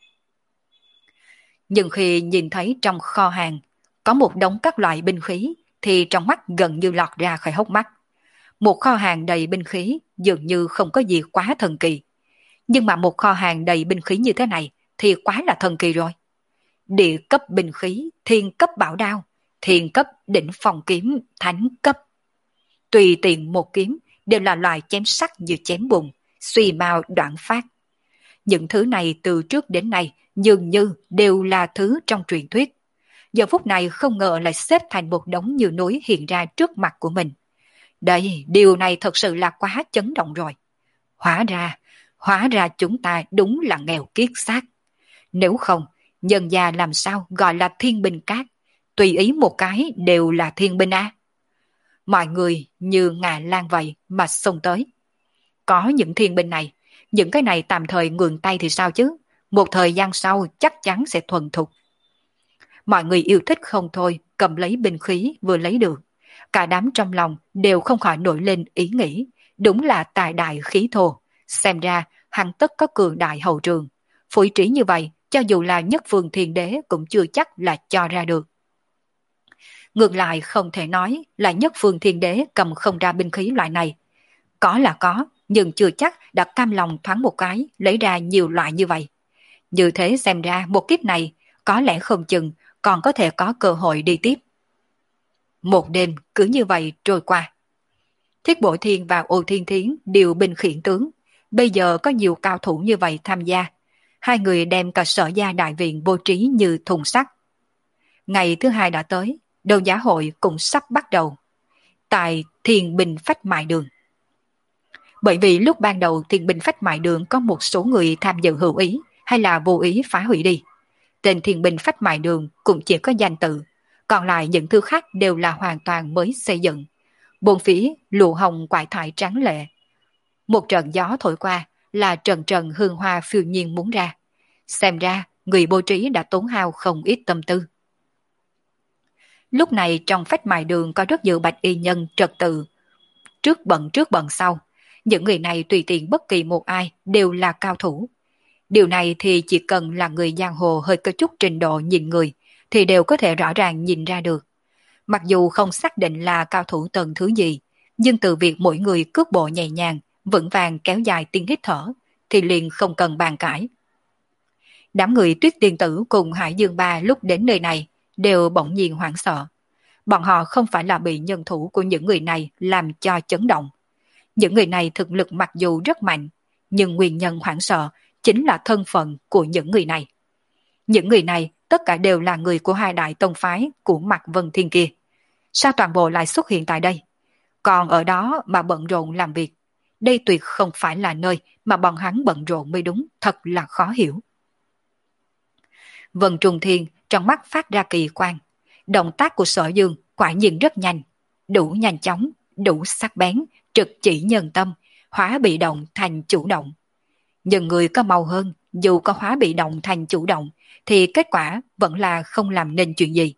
Nhưng khi nhìn thấy trong kho hàng có một đống các loại binh khí thì trong mắt gần như lọt ra khỏi hốc mắt. Một kho hàng đầy binh khí dường như không có gì quá thần kỳ. Nhưng mà một kho hàng đầy binh khí như thế này thì quá là thần kỳ rồi. Địa cấp binh khí, thiên cấp bảo đao, thiên cấp đỉnh phòng kiếm, thánh cấp. Tùy tiện một kiếm đều là loại chém sắc như chém bùn, suy mao đoạn phát. Những thứ này từ trước đến nay dường như đều là thứ trong truyền thuyết. Giờ phút này không ngờ lại xếp thành một đống như núi hiện ra trước mặt của mình. Đây, điều này thật sự là quá chấn động rồi. Hóa ra, hóa ra chúng ta đúng là nghèo kiết xác. Nếu không, nhân gia làm sao gọi là thiên binh các, tùy ý một cái đều là thiên binh a. Mọi người như ngà lan vậy mà xông tới. Có những thiên binh này, những cái này tạm thời ngừng tay thì sao chứ, một thời gian sau chắc chắn sẽ thuần thục. Mọi người yêu thích không thôi, cầm lấy binh khí vừa lấy được. Cả đám trong lòng đều không khỏi nổi lên ý nghĩ, đúng là tài đại khí thô, xem ra hắn tất có cường đại hậu trường. Phủi trí như vậy, cho dù là nhất phương thiên đế cũng chưa chắc là cho ra được. Ngược lại không thể nói là nhất phương thiên đế cầm không ra binh khí loại này. Có là có, nhưng chưa chắc đã cam lòng thoáng một cái lấy ra nhiều loại như vậy. Như thế xem ra một kiếp này có lẽ không chừng còn có thể có cơ hội đi tiếp. Một đêm cứ như vậy trôi qua. Thiết Bội Thiên và Ô Thiên Thiến đều binh khiển tướng. Bây giờ có nhiều cao thủ như vậy tham gia. Hai người đem cả Sở Gia đại viện bố trí như thùng sắt. Ngày thứ hai đã tới, đấu giá hội cũng sắp bắt đầu. Tại Thiên Binh Phách Mại Đường. Bởi vì lúc ban đầu Thiên Binh Phách Mại Đường có một số người tham dự hữu ý hay là vô ý phá hủy đi. Tên Thiên Binh Phách Mại Đường cũng chỉ có danh tự, còn lại những thứ khác đều là hoàn toàn mới xây dựng. Bốn phía lụa hồng quải thải trắng lệ. Một trận gió thổi qua là trần trần hương hoa phiêu nhiên muốn ra. Xem ra người bố trí đã tốn hao không ít tâm tư. Lúc này trong Phách Mại Đường có rất nhiều bạch y nhân trật tự. Trước bận trước bận sau, những người này tùy tiện bất kỳ một ai đều là cao thủ. Điều này thì chỉ cần là người giang hồ hơi có chút trình độ nhìn người thì đều có thể rõ ràng nhìn ra được. Mặc dù không xác định là cao thủ tầng thứ gì, nhưng từ việc mỗi người cước bộ nhẹ nhàng, vững vàng kéo dài tiếng hít thở, thì liền không cần bàn cãi. Đám người Tuyết Tiên Tử cùng Hải Dương Ba lúc đến nơi này đều bỗng nhiên hoảng sợ. Bọn họ không phải là bị nhân thủ của những người này làm cho chấn động. Những người này thực lực mặc dù rất mạnh, nhưng nguyên nhân hoảng sợ chính là thân phận của những người này. Những người này tất cả đều là người của hai đại tông phái của Mạc Vân Thiên kia. Sao toàn bộ lại xuất hiện tại đây? Còn ở đó mà bận rộn làm việc. Đây tuyệt không phải là nơi mà bọn hắn bận rộn mới đúng, thật là khó hiểu. Vân Trung Thiên trong mắt phát ra kỳ quan. Động tác của Sở Dương quả nhiên rất nhanh, đủ nhanh chóng, đủ sắc bén, trực chỉ nhân tâm, hóa bị động thành chủ động. Nhưng người có màu hơn, dù có hóa bị động thành chủ động, thì kết quả vẫn là không làm nên chuyện gì.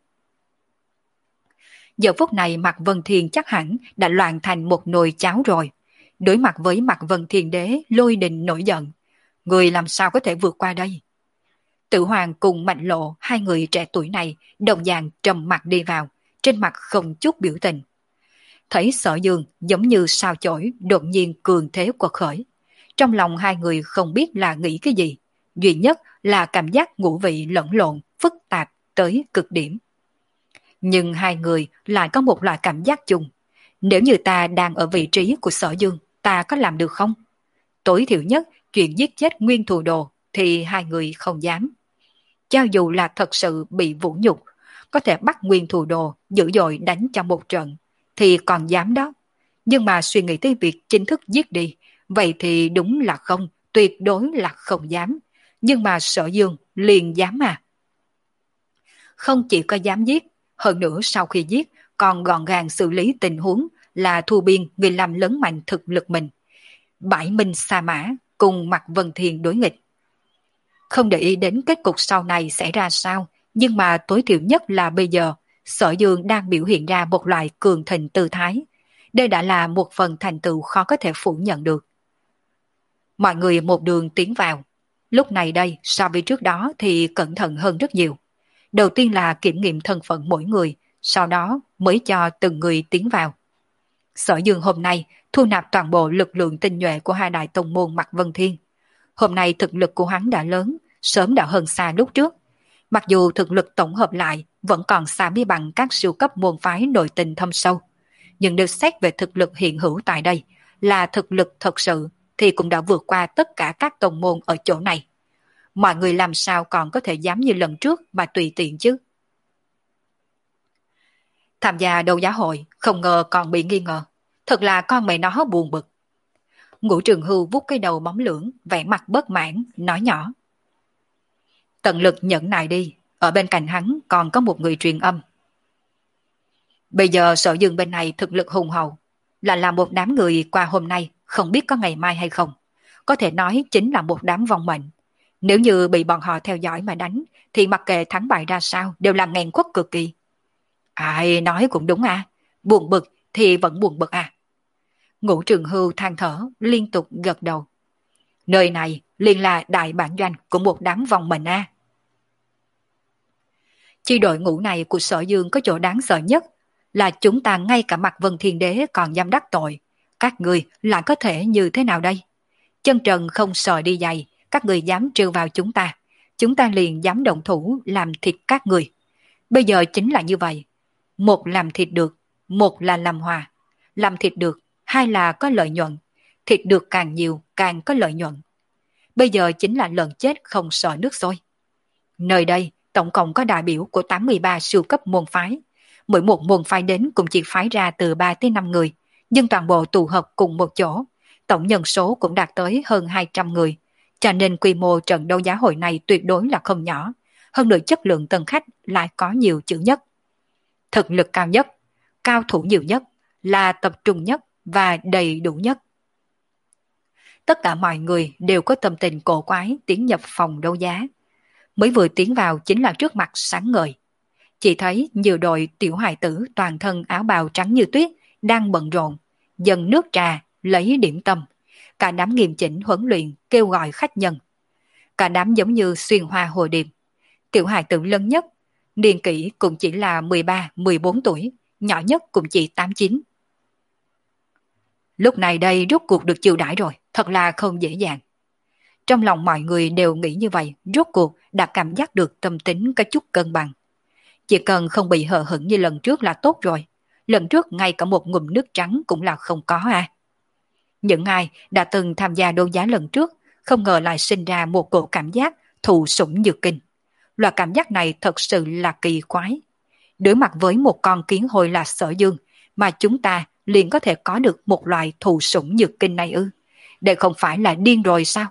Giờ phút này Mạc Vân Thiên chắc hẳn đã loạn thành một nồi cháo rồi. Đối mặt với Mạc Vân Thiên Đế lôi đình nổi giận, người làm sao có thể vượt qua đây? Tự Hoàng cùng Mạnh Lộ, hai người trẻ tuổi này đồng dạng trầm mặt đi vào, trên mặt không chút biểu tình. Thấy Sở Dương giống như sao chổi đột nhiên cường thế quật khởi. Trong lòng hai người không biết là nghĩ cái gì, duy nhất là cảm giác ngũ vị lẫn lộn, phức tạp tới cực điểm. Nhưng hai người lại có một loại cảm giác chung. Nếu như ta đang ở vị trí của Sở Dương, ta có làm được không? Tối thiểu nhất, chuyện giết chết nguyên thù đồ thì hai người không dám. Cho dù là thật sự bị vũ nhục, có thể bắt nguyên thù đồ dữ dội đánh cho một trận, thì còn dám đó. Nhưng mà suy nghĩ tới việc chính thức giết đi, vậy thì đúng là không, tuyệt đối là không dám. Nhưng mà Sở Dương liền dám à? Không chỉ có dám giết, hơn nữa sau khi giết còn gọn gàng xử lý tình huống là thu biên người làm lớn mạnh thực lực mình. Bãi minh sa mã cùng Mạc Vân Thiên đối nghịch. Không để ý đến kết cục sau này sẽ ra sao, nhưng mà tối thiểu nhất là bây giờ, Sở Dương đang biểu hiện ra một loại cường thịnh tư thái. Đây đã là một phần thành tựu khó có thể phủ nhận được. Mọi người một đường tiến vào. Lúc này đây, so với trước đó thì cẩn thận hơn rất nhiều. Đầu tiên là kiểm nghiệm thân phận mỗi người, sau đó mới cho từng người tiến vào. Sở Dương hôm nay thu nạp toàn bộ lực lượng tinh nhuệ của hai đại tông môn Mạc Vân Thiên. Hôm nay thực lực của hắn đã lớn, sớm đã hơn xa lúc trước. Mặc dù thực lực tổng hợp lại vẫn còn xa mới bằng các siêu cấp môn phái nội tình thâm sâu, nhưng được xét về thực lực hiện hữu tại đây là thực lực thật sự thì cũng đã vượt qua tất cả các tông môn ở chỗ này. Mọi người làm sao còn có thể dám như lần trước mà tùy tiện chứ? Tham gia đấu giá hội không ngờ còn bị nghi ngờ. Thật là con mẹ nó buồn bực. Ngũ Trường Hưu vút cái đầu bóng lưỡng, vẻ mặt bất mãn, nói nhỏ. Tận lực nhẫn nại đi, ở bên cạnh hắn còn có một người truyền âm. Bây giờ Sở Dương bên này thực lực hùng hậu, là làm một đám người qua hôm nay không biết có ngày mai hay không. Có thể nói chính là một đám vong mệnh. Nếu như bị bọn họ theo dõi mà đánh, thì mặc kệ thắng bại ra sao đều là nghèn khuất cực kỳ. Ai nói cũng đúng à, buồn bực thì vẫn buồn bực à. Ngũ Trường Hưu than thở, liên tục gật đầu. Nơi này liền là đại bản doanh của một đám vong mệnh a. Chi đội ngũ này của Sở Dương có chỗ đáng sợ nhất là chúng ta ngay cả Mạc Vân Thiên Đế còn dám đắc tội. Các người lại có thể như thế nào đây? Chân trần không sờ đi giày, các người dám trêu vào chúng ta. Chúng ta liền dám động thủ làm thịt các người. Bây giờ chính là như vậy. Một làm thịt được, một là làm hòa. Làm thịt được, hai là có lợi nhuận. Thịt được càng nhiều, càng có lợi nhuận. Bây giờ chính là lợn chết không sợ nước sôi. Nơi đây, tổng cộng có đại biểu của tám mươi ba siêu cấp môn phái. Mỗi một môn phái đến cũng chỉ phái ra từ ba tới năm người, nhưng toàn bộ tụ hợp cùng một chỗ. Tổng nhân số cũng đạt tới hơn hai trăm người. Cho nên quy mô trận đấu giá hội này tuyệt đối là không nhỏ. Hơn nữa chất lượng tân khách lại có nhiều chữ nhất. Thực lực cao nhất, cao thủ nhiều nhất, là tập trung nhất và đầy đủ nhất. Tất cả mọi người đều có tâm tình cổ quái tiến nhập phòng đấu giá. Mới vừa tiến vào chính là trước mặt sáng ngời. Chỉ thấy nhiều đội tiểu hài tử toàn thân áo bào trắng như tuyết đang bận rộn, dần nước trà, lấy điểm tâm. Cả đám nghiêm chỉnh huấn luyện kêu gọi khách nhân. Cả đám giống như xuyên hoa hồ điệp. Tiểu hài tử lớn nhất, niên kỷ cũng chỉ là mười ba mười bốn tuổi, nhỏ nhất cũng chỉ tám chín. Lúc này đây rốt cuộc được chiêu đãi rồi, thật là không dễ dàng. Trong lòng mọi người đều nghĩ như vậy, rốt cuộc đã cảm giác được tâm tính có chút cân bằng. Chỉ cần không bị hờ hững như lần trước là tốt rồi. Lần trước ngay cả một ngụm nước trắng cũng là không có à. Những ai đã từng tham gia đấu giá lần trước, không ngờ lại sinh ra một cổ cảm giác thụ sủng nhược kinh. Loại cảm giác này thật sự là kỳ quái. Đối mặt với một con kiến hôi là Sở Dương, mà chúng ta liền có thể có được một loại thụ sủng nhược kinh này ư? Đây không phải là điên rồi sao?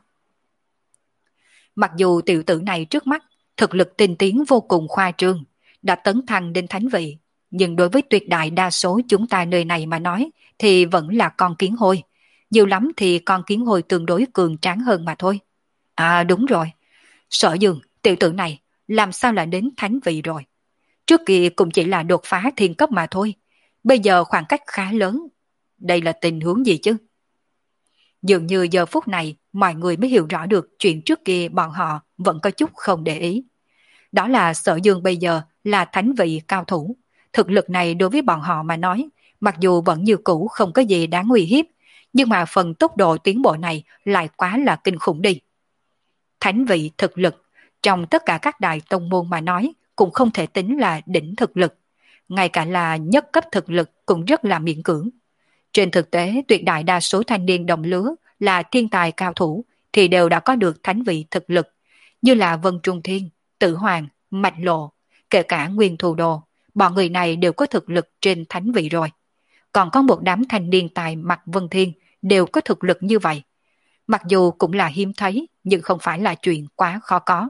Mặc dù tiểu tử này trước mắt, thực lực tinh tiến vô cùng khoa trương, đã tấn thăng đến thánh vị, nhưng đối với tuyệt đại đa số chúng ta nơi này mà nói thì vẫn là con kiến hôi. Nhiều lắm thì con kiến hôi tương đối cường tráng hơn mà thôi. À đúng rồi, Sở Dương, tiểu tử này làm sao lại đến thánh vị rồi? Trước kia cũng chỉ là đột phá thiên cấp mà thôi, bây giờ khoảng cách khá lớn. Đây là tình huống gì chứ? Dường như giờ phút này mọi người mới hiểu rõ được chuyện trước kia bọn họ vẫn có chút không để ý. Đó là Sở Dương bây giờ là thánh vị cao thủ. Thực lực này đối với bọn họ mà nói, mặc dù vẫn như cũ không có gì đáng uy hiếp, nhưng mà phần tốc độ tiến bộ này lại quá là kinh khủng đi. Thánh vị thực lực, trong tất cả các đại tông môn mà nói, cũng không thể tính là đỉnh thực lực. Ngay cả là nhất cấp thực lực cũng rất là miễn cưỡng. Trên thực tế, tuyệt đại đa số thanh niên đồng lứa là thiên tài cao thủ thì đều đã có được thánh vị thực lực, như là Vân Trung Thiên, Tử Hoàng, Mạch Lộ, kể cả Nguyên Thù Đồ, bọn người này đều có thực lực trên thánh vị rồi. Còn có một đám thanh niên tài mặt Vân Thiên đều có thực lực như vậy. Mặc dù cũng là hiếm thấy, nhưng không phải là chuyện quá khó có.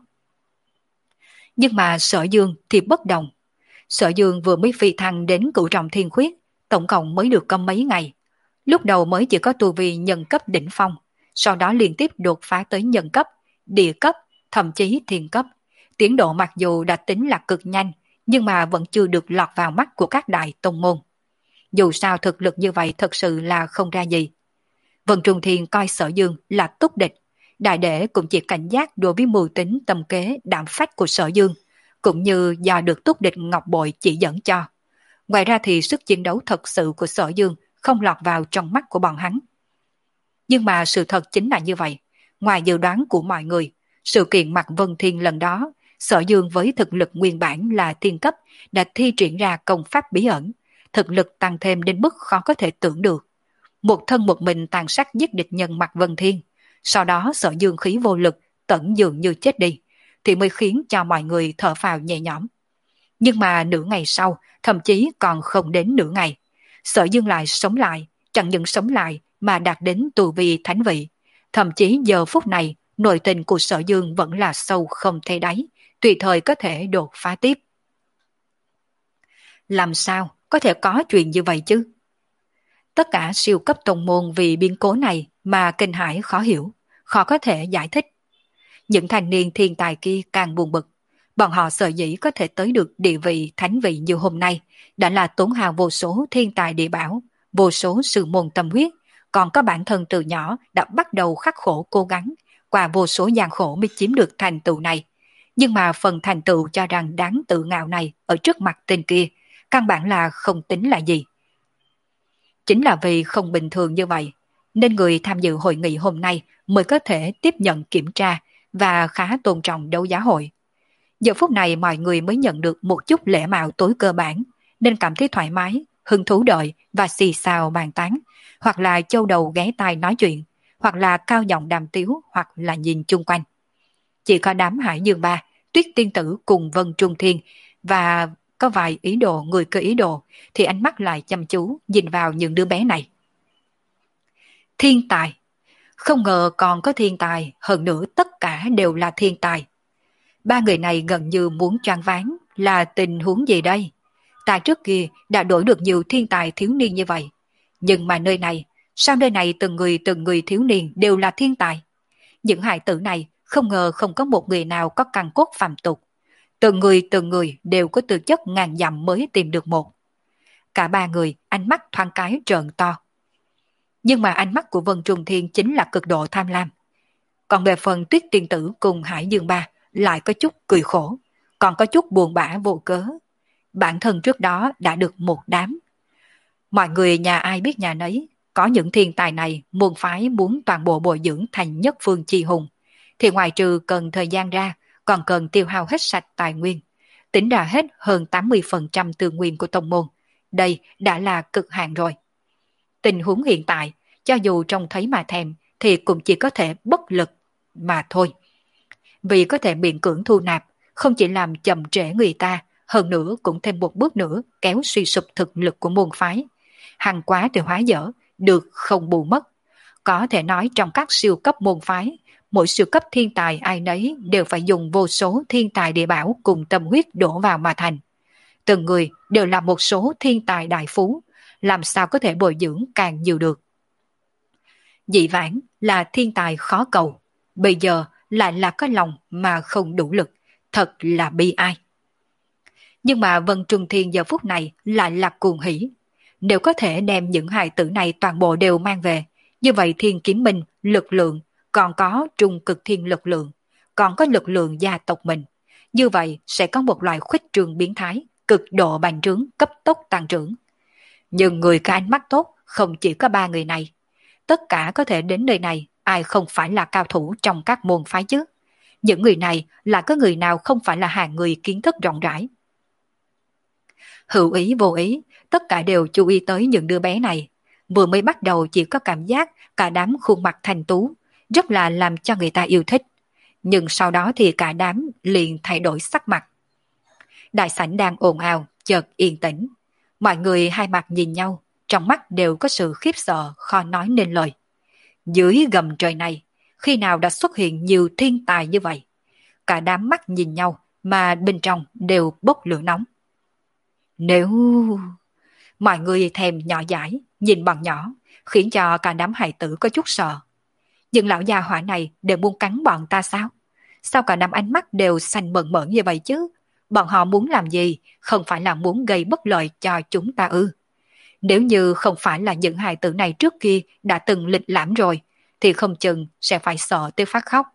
Nhưng mà Sở Dương thì bất đồng. Sở Dương vừa mới phi thăng đến cửu trọng thiên khuyết, tổng cộng mới được có mấy ngày. Lúc đầu mới chỉ có tu vi nhân cấp đỉnh phong, sau đó liên tiếp đột phá tới nhân cấp, địa cấp, thậm chí thiên cấp. Tiến độ mặc dù đã tính là cực nhanh, nhưng mà vẫn chưa được lọt vào mắt của các đại tông môn. Dù sao thực lực như vậy thật sự là không ra gì. Vân Trung Thiên coi Sở Dương là túc địch, đại đệ cũng chỉ cảnh giác đối với mưu tính tâm kế đạm phách của Sở Dương, cũng như do được túc địch Ngọc Bội chỉ dẫn cho. Ngoài ra thì sức chiến đấu thật sự của Sở Dương không lọt vào trong mắt của bọn hắn. Nhưng mà sự thật chính là như vậy. Ngoài dự đoán của mọi người, sự kiện Mạc Vân Thiên lần đó, Sở Dương với thực lực nguyên bản là thiên cấp đã thi triển ra công pháp bí ẩn, thực lực tăng thêm đến mức khó có thể tưởng được. Một thân một mình tàn sát giết địch nhân Mạc Vân Thiên, sau đó Sở Dương khí vô lực, tận dường như chết đi, thì mới khiến cho mọi người thở phào nhẹ nhõm. Nhưng mà nửa ngày sau, thậm chí còn không đến nửa ngày, Sở Dương lại sống lại, chẳng những sống lại mà đạt đến tu vi thánh vị. Thậm chí giờ phút này, nội tình của Sở Dương vẫn là sâu không thấy đáy, tùy thời có thể đột phá tiếp. Làm sao có thể có chuyện như vậy chứ? Tất cả siêu cấp tông môn vì biến cố này mà kinh hãi khó hiểu, khó có thể giải thích. Những thanh niên thiên tài kia càng buồn bực. Bọn họ sợ dĩ có thể tới được địa vị thánh vị như hôm nay đã là tốn hao vô số thiên tài địa bảo, vô số sự môn tâm huyết, còn có bản thân từ nhỏ đã bắt đầu khắc khổ cố gắng, qua vô số gian khổ mới chiếm được thành tựu này. Nhưng mà phần thành tựu cho rằng đáng tự ngạo này ở trước mặt tên kia, căn bản là không tính là gì. Chính là vì không bình thường như vậy, nên người tham dự hội nghị hôm nay mới có thể tiếp nhận kiểm tra và khá tôn trọng đấu giá hội. Giờ phút này mọi người mới nhận được một chút lễ mạo tối cơ bản, nên cảm thấy thoải mái, hứng thú đợi và xì xào bàn tán, hoặc là châu đầu ghé tai nói chuyện, hoặc là cao giọng đàm tiếu, hoặc là nhìn chung quanh. Chỉ có đám Hải Dương Ba, Tuyết Tiên Tử cùng Vân Trung Thiên và có vài ý đồ người cơ ý đồ thì ánh mắt lại chăm chú nhìn vào những đứa bé này. Thiên tài! Không ngờ còn có thiên tài, hơn nữa tất cả đều là thiên tài. Ba người này gần như muốn choáng váng, là tình huống gì đây? Ta trước kia đã đổi được nhiều thiên tài thiếu niên như vậy. Nhưng mà nơi này, sao nơi này từng người từng người thiếu niên đều là thiên tài? Những hài tử này không ngờ không có một người nào có căn cốt phàm tục. Từng người từng người đều có tư chất ngàn dặm mới tìm được một. Cả ba người ánh mắt thoáng cái trợn to. Nhưng mà ánh mắt của Vân Trung Thiên chính là cực độ tham lam. Còn về phần Tuyết Tiên Tử cùng Hải Dương Ba lại có chút cười khổ, còn có chút buồn bã vô cớ. bản thân trước đó đã được một đám. Mọi người nhà ai biết nhà nấy, có những thiên tài này môn phái muốn toàn bộ bồi dưỡng thành nhất phương chi hùng, thì ngoài trừ cần thời gian ra, còn cần tiêu hao hết sạch tài nguyên, tính ra hết hơn tám mươi phần trăm tư nguyên của tông môn. Đây đã là cực hạn rồi. Tình huống hiện tại, cho dù trông thấy mà thèm, thì cũng chỉ có thể bất lực mà thôi. Vì có thể miễn cưỡng thu nạp, không chỉ làm chậm trễ người ta, hơn nữa cũng thêm một bước nữa kéo suy sụp thực lực của môn phái. Hàng quá thì hóa dở, được không bù mất. Có thể nói trong các siêu cấp môn phái, mỗi siêu cấp thiên tài ai nấy đều phải dùng vô số thiên tài địa bảo cùng tâm huyết đổ vào mà thành. Từng người đều là một số thiên tài đại phú, làm sao có thể bồi dưỡng càng nhiều được. Dị vãng là thiên tài khó cầu, bây giờ lại là có lòng mà không đủ lực, thật là bi ai. Nhưng mà Vân Trung Thiên giờ phút này lại là cuồng hỉ. Nếu có thể đem những hài tử này toàn bộ đều mang về, như vậy Thiên Kiếm Minh, lực lượng, còn có trung cực thiên lực lượng, còn có lực lượng gia tộc mình. Như vậy sẽ có một loại khuếch trường biến thái, cực độ bành trướng, cấp tốc tăng trưởng. Nhưng người có ánh mắt tốt không chỉ có ba người này. Tất cả có thể đến nơi này, ai không phải là cao thủ trong các môn phái chứ? Những người này là có người nào không phải là hàng người kiến thức rộng rãi? Hữu ý vô ý, tất cả đều chú ý tới những đứa bé này. Vừa mới bắt đầu chỉ có cảm giác cả đám khuôn mặt thanh tú, rất là làm cho người ta yêu thích. Nhưng sau đó thì cả đám liền thay đổi sắc mặt. Đại sảnh đang ồn ào, chợt yên tĩnh. Mọi người hai mặt nhìn nhau, trong mắt đều có sự khiếp sợ, khó nói nên lời. Dưới gầm trời này, khi nào đã xuất hiện nhiều thiên tài như vậy? Cả đám mắt nhìn nhau, mà bên trong đều bốc lửa nóng. Nếu... Mọi người thèm nhỏ dãi, nhìn bằng nhỏ, khiến cho cả đám hài tử có chút sợ. Nhưng lão già hỏa này đều muốn cắn bọn ta sao? Sao cả đám ánh mắt đều xanh mờn mởn như vậy chứ? Bọn họ muốn làm gì? Không phải là muốn gây bất lợi cho chúng ta ư? Nếu như không phải là những hài tử này trước kia đã từng lịch lãm rồi, thì không chừng sẽ phải sợ tới phát khóc.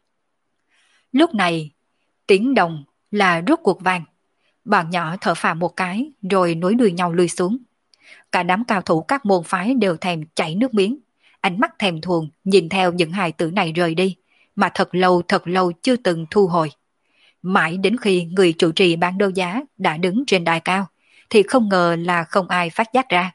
Lúc này, tiếng đồng là rốt cuộc vang. Bọn nhỏ thở phào một cái rồi nối đuôi nhau lùi xuống. Cả đám cao thủ các môn phái đều thèm chảy nước miếng, ánh mắt thèm thuồng nhìn theo những hài tử này rời đi, mà thật lâu thật lâu chưa từng thu hồi. Mãi đến khi người chủ trì bán đấu giá đã đứng trên đài cao, thì không ngờ là không ai phát giác ra.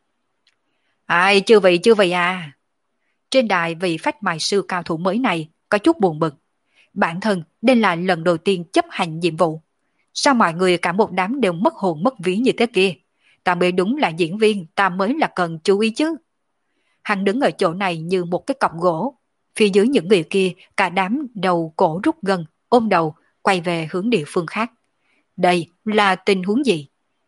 Ai, chư vị chư vị à? Trên đài vị phách mài sư cao thủ mới này có chút buồn bực. Bản thân đây là lần đầu tiên chấp hành nhiệm vụ. Sao mọi người cả một đám đều mất hồn mất ví như thế kia? Ta mới đúng là diễn viên, ta mới là cần chú ý chứ. Hắn đứng ở chỗ này như một cái cọc gỗ. Phía dưới những người kia, cả đám đầu cổ rút gần, ôm đầu, quay về hướng địa phương khác. Đây là tình huống gì?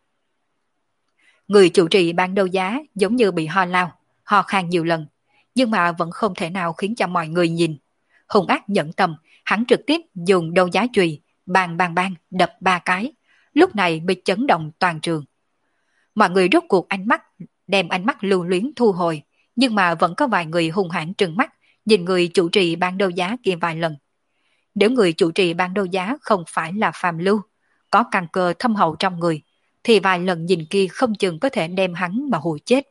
Người chủ trì ban đấu giá giống như bị ho lao, ho khan nhiều lần, nhưng mà vẫn không thể nào khiến cho mọi người nhìn. Hung ác nhẫn tâm, hắn trực tiếp dùng đấu giá chùy, bang bang bang đập ba cái, lúc này mới chấn động toàn trường. Mọi người rốt cuộc ánh mắt, đem ánh mắt lưu luyến thu hồi, nhưng mà vẫn có vài người hung hãn trừng mắt, nhìn người chủ trì ban đấu giá kia vài lần. Nếu người chủ trì ban đấu giá không phải là phàm lưu, có căn cơ thâm hậu trong người, thì vài lần nhìn kia không chừng có thể đem hắn mà hù chết.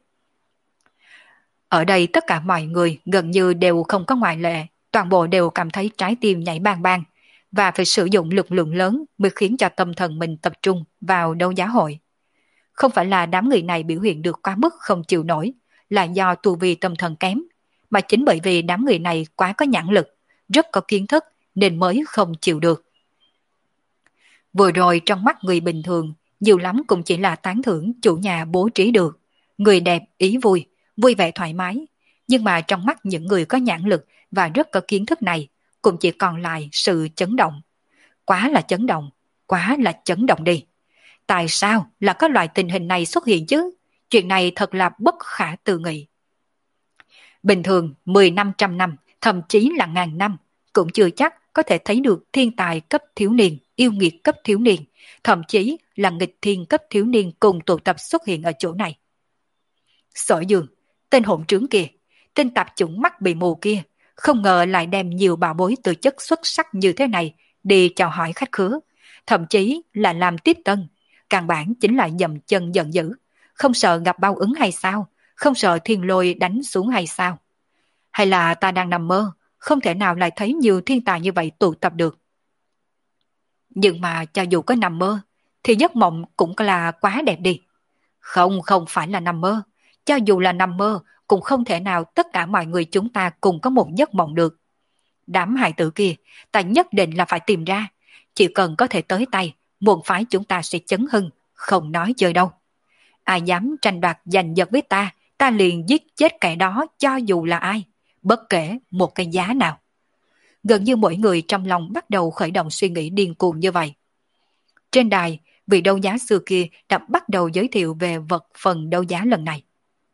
Ở đây tất cả mọi người gần như đều không có ngoại lệ, toàn bộ đều cảm thấy trái tim nhảy bang bang, và phải sử dụng lực lượng lớn mới khiến cho tâm thần mình tập trung vào đấu giá hội. Không phải là đám người này biểu hiện được quá mức không chịu nổi, là do tu vi tâm thần kém, mà chính bởi vì đám người này quá có nhãn lực, rất có kiến thức nên mới không chịu được. Vừa rồi trong mắt người bình thường, nhiều lắm cũng chỉ là tán thưởng chủ nhà bố trí được, người đẹp ý vui, vui vẻ thoải mái, nhưng mà trong mắt những người có nhãn lực và rất có kiến thức này, cũng chỉ còn lại sự chấn động. Quá là chấn động, quá là chấn động đi. Tại sao là có loại tình hình này xuất hiện chứ? Chuyện này thật là bất khả tư nghị. Bình thường mười năm trăm năm, thậm chí là ngàn năm, cũng chưa chắc có thể thấy được thiên tài cấp thiếu niên, yêu nghiệt cấp thiếu niên, thậm chí là nghịch thiên cấp thiếu niên cùng tụ tập xuất hiện ở chỗ này. Sở Dương, tên hỗn trướng kia, tên tạp chủng mắt bị mù kia, không ngờ lại đem nhiều bảo bối từ chất xuất sắc như thế này đi chào hỏi khách khứa, thậm chí là làm tiếp tân. căn bản chính là dậm chân giận dữ, không sợ gặp báo ứng hay sao, không sợ thiên lôi đánh xuống hay sao? Hay là ta đang nằm mơ, không thể nào lại thấy nhiều thiên tài như vậy tụ tập được. Nhưng mà cho dù có nằm mơ, thì giấc mộng cũng là quá đẹp đi. Không, không phải là nằm mơ. Cho dù là nằm mơ, cũng không thể nào tất cả mọi người chúng ta cùng có một giấc mộng được. Đám hài tử kia, ta nhất định là phải tìm ra. Chỉ cần có thể tới tay, môn phái chúng ta sẽ chấn hưng, không nói chơi đâu. Ai dám tranh đoạt giành giật với ta, ta liền giết chết kẻ đó cho dù là ai, bất kể một cái giá nào. Gần như mỗi người trong lòng bắt đầu khởi động suy nghĩ điên cuồng như vậy. Trên đài, vị đấu giá xưa kia đã bắt đầu giới thiệu về vật phần đấu giá lần này.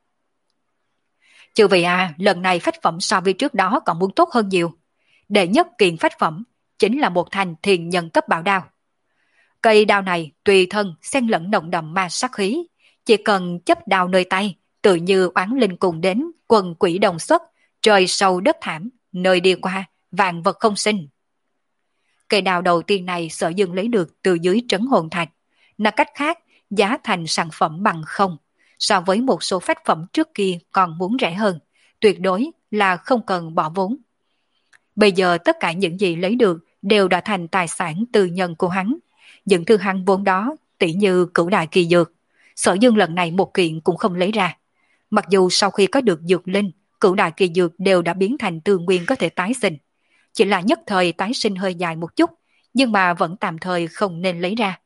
Chư vị à, lần này phách phẩm so với trước đó còn muốn tốt hơn nhiều. Đệ nhất kiện phách phẩm chính là một thanh thiền nhân cấp bảo đao. Cây đao này tùy thân xen lẫn nồng đậm ma sát khí, chỉ cần chấp đao nơi tay, tự như oán linh cùng đến, quần quỷ đồng xuất, trời sâu đất thảm, nơi đi qua, vạn vật không sinh. Cây đao đầu tiên này Sở Dương lấy được từ dưới trấn hồn thạch, nói cách khác, giá thành sản phẩm bằng không, so với một số phách phẩm trước kia còn muốn rẻ hơn, tuyệt đối là không cần bỏ vốn. Bây giờ tất cả những gì lấy được đều đã thành tài sản tư nhân của hắn. Những thứ hắn vốn đó, tỷ như cửu đại kỳ dược, Sở Dương lần này một kiện cũng không lấy ra. Mặc dù sau khi có được dược linh, cửu đại kỳ dược đều đã biến thành tư nguyên có thể tái sinh. Chỉ là nhất thời tái sinh hơi dài một chút, nhưng mà vẫn tạm thời không nên lấy ra.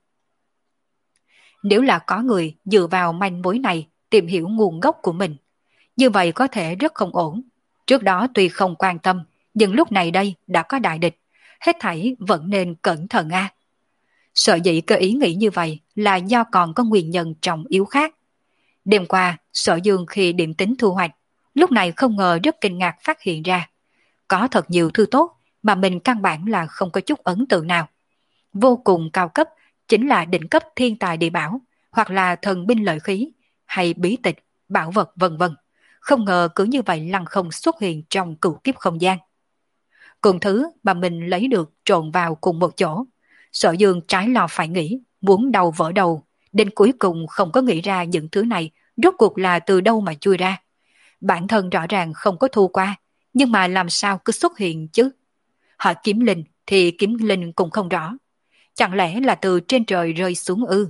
Nếu là có người dựa vào manh mối này tìm hiểu nguồn gốc của mình, như vậy có thể rất không ổn. Trước đó tuy không quan tâm, nhưng lúc này đây đã có đại địch, hết thảy vẫn nên cẩn thận a. À. Sợ dĩ cơ ý nghĩ như vậy là do còn có nguyên nhân trọng yếu khác. Đêm qua, Sở Dương khi điểm tính thu hoạch, lúc này không ngờ rất kinh ngạc phát hiện ra. Có thật nhiều thư tốt mà mình căn bản là không có chút ấn tượng nào. Vô cùng cao cấp chính là đỉnh cấp thiên tài địa bảo, hoặc là thần binh lợi khí, hay bí tịch, bảo vật vân vân. Không ngờ cứ như vậy lăng không xuất hiện trong cửu kiếp không gian. Cùng thứ mà mình lấy được trộn vào cùng một chỗ, Sở Dương trái lo phải nghĩ, muốn đầu vỡ đầu, đến cuối cùng không có nghĩ ra những thứ này rốt cuộc là từ đâu mà chui ra. Bản thân rõ ràng không có thu qua, nhưng mà làm sao cứ xuất hiện chứ? Hỏi kiếm linh thì kiếm linh cũng không rõ. Chẳng lẽ là từ trên trời rơi xuống ư?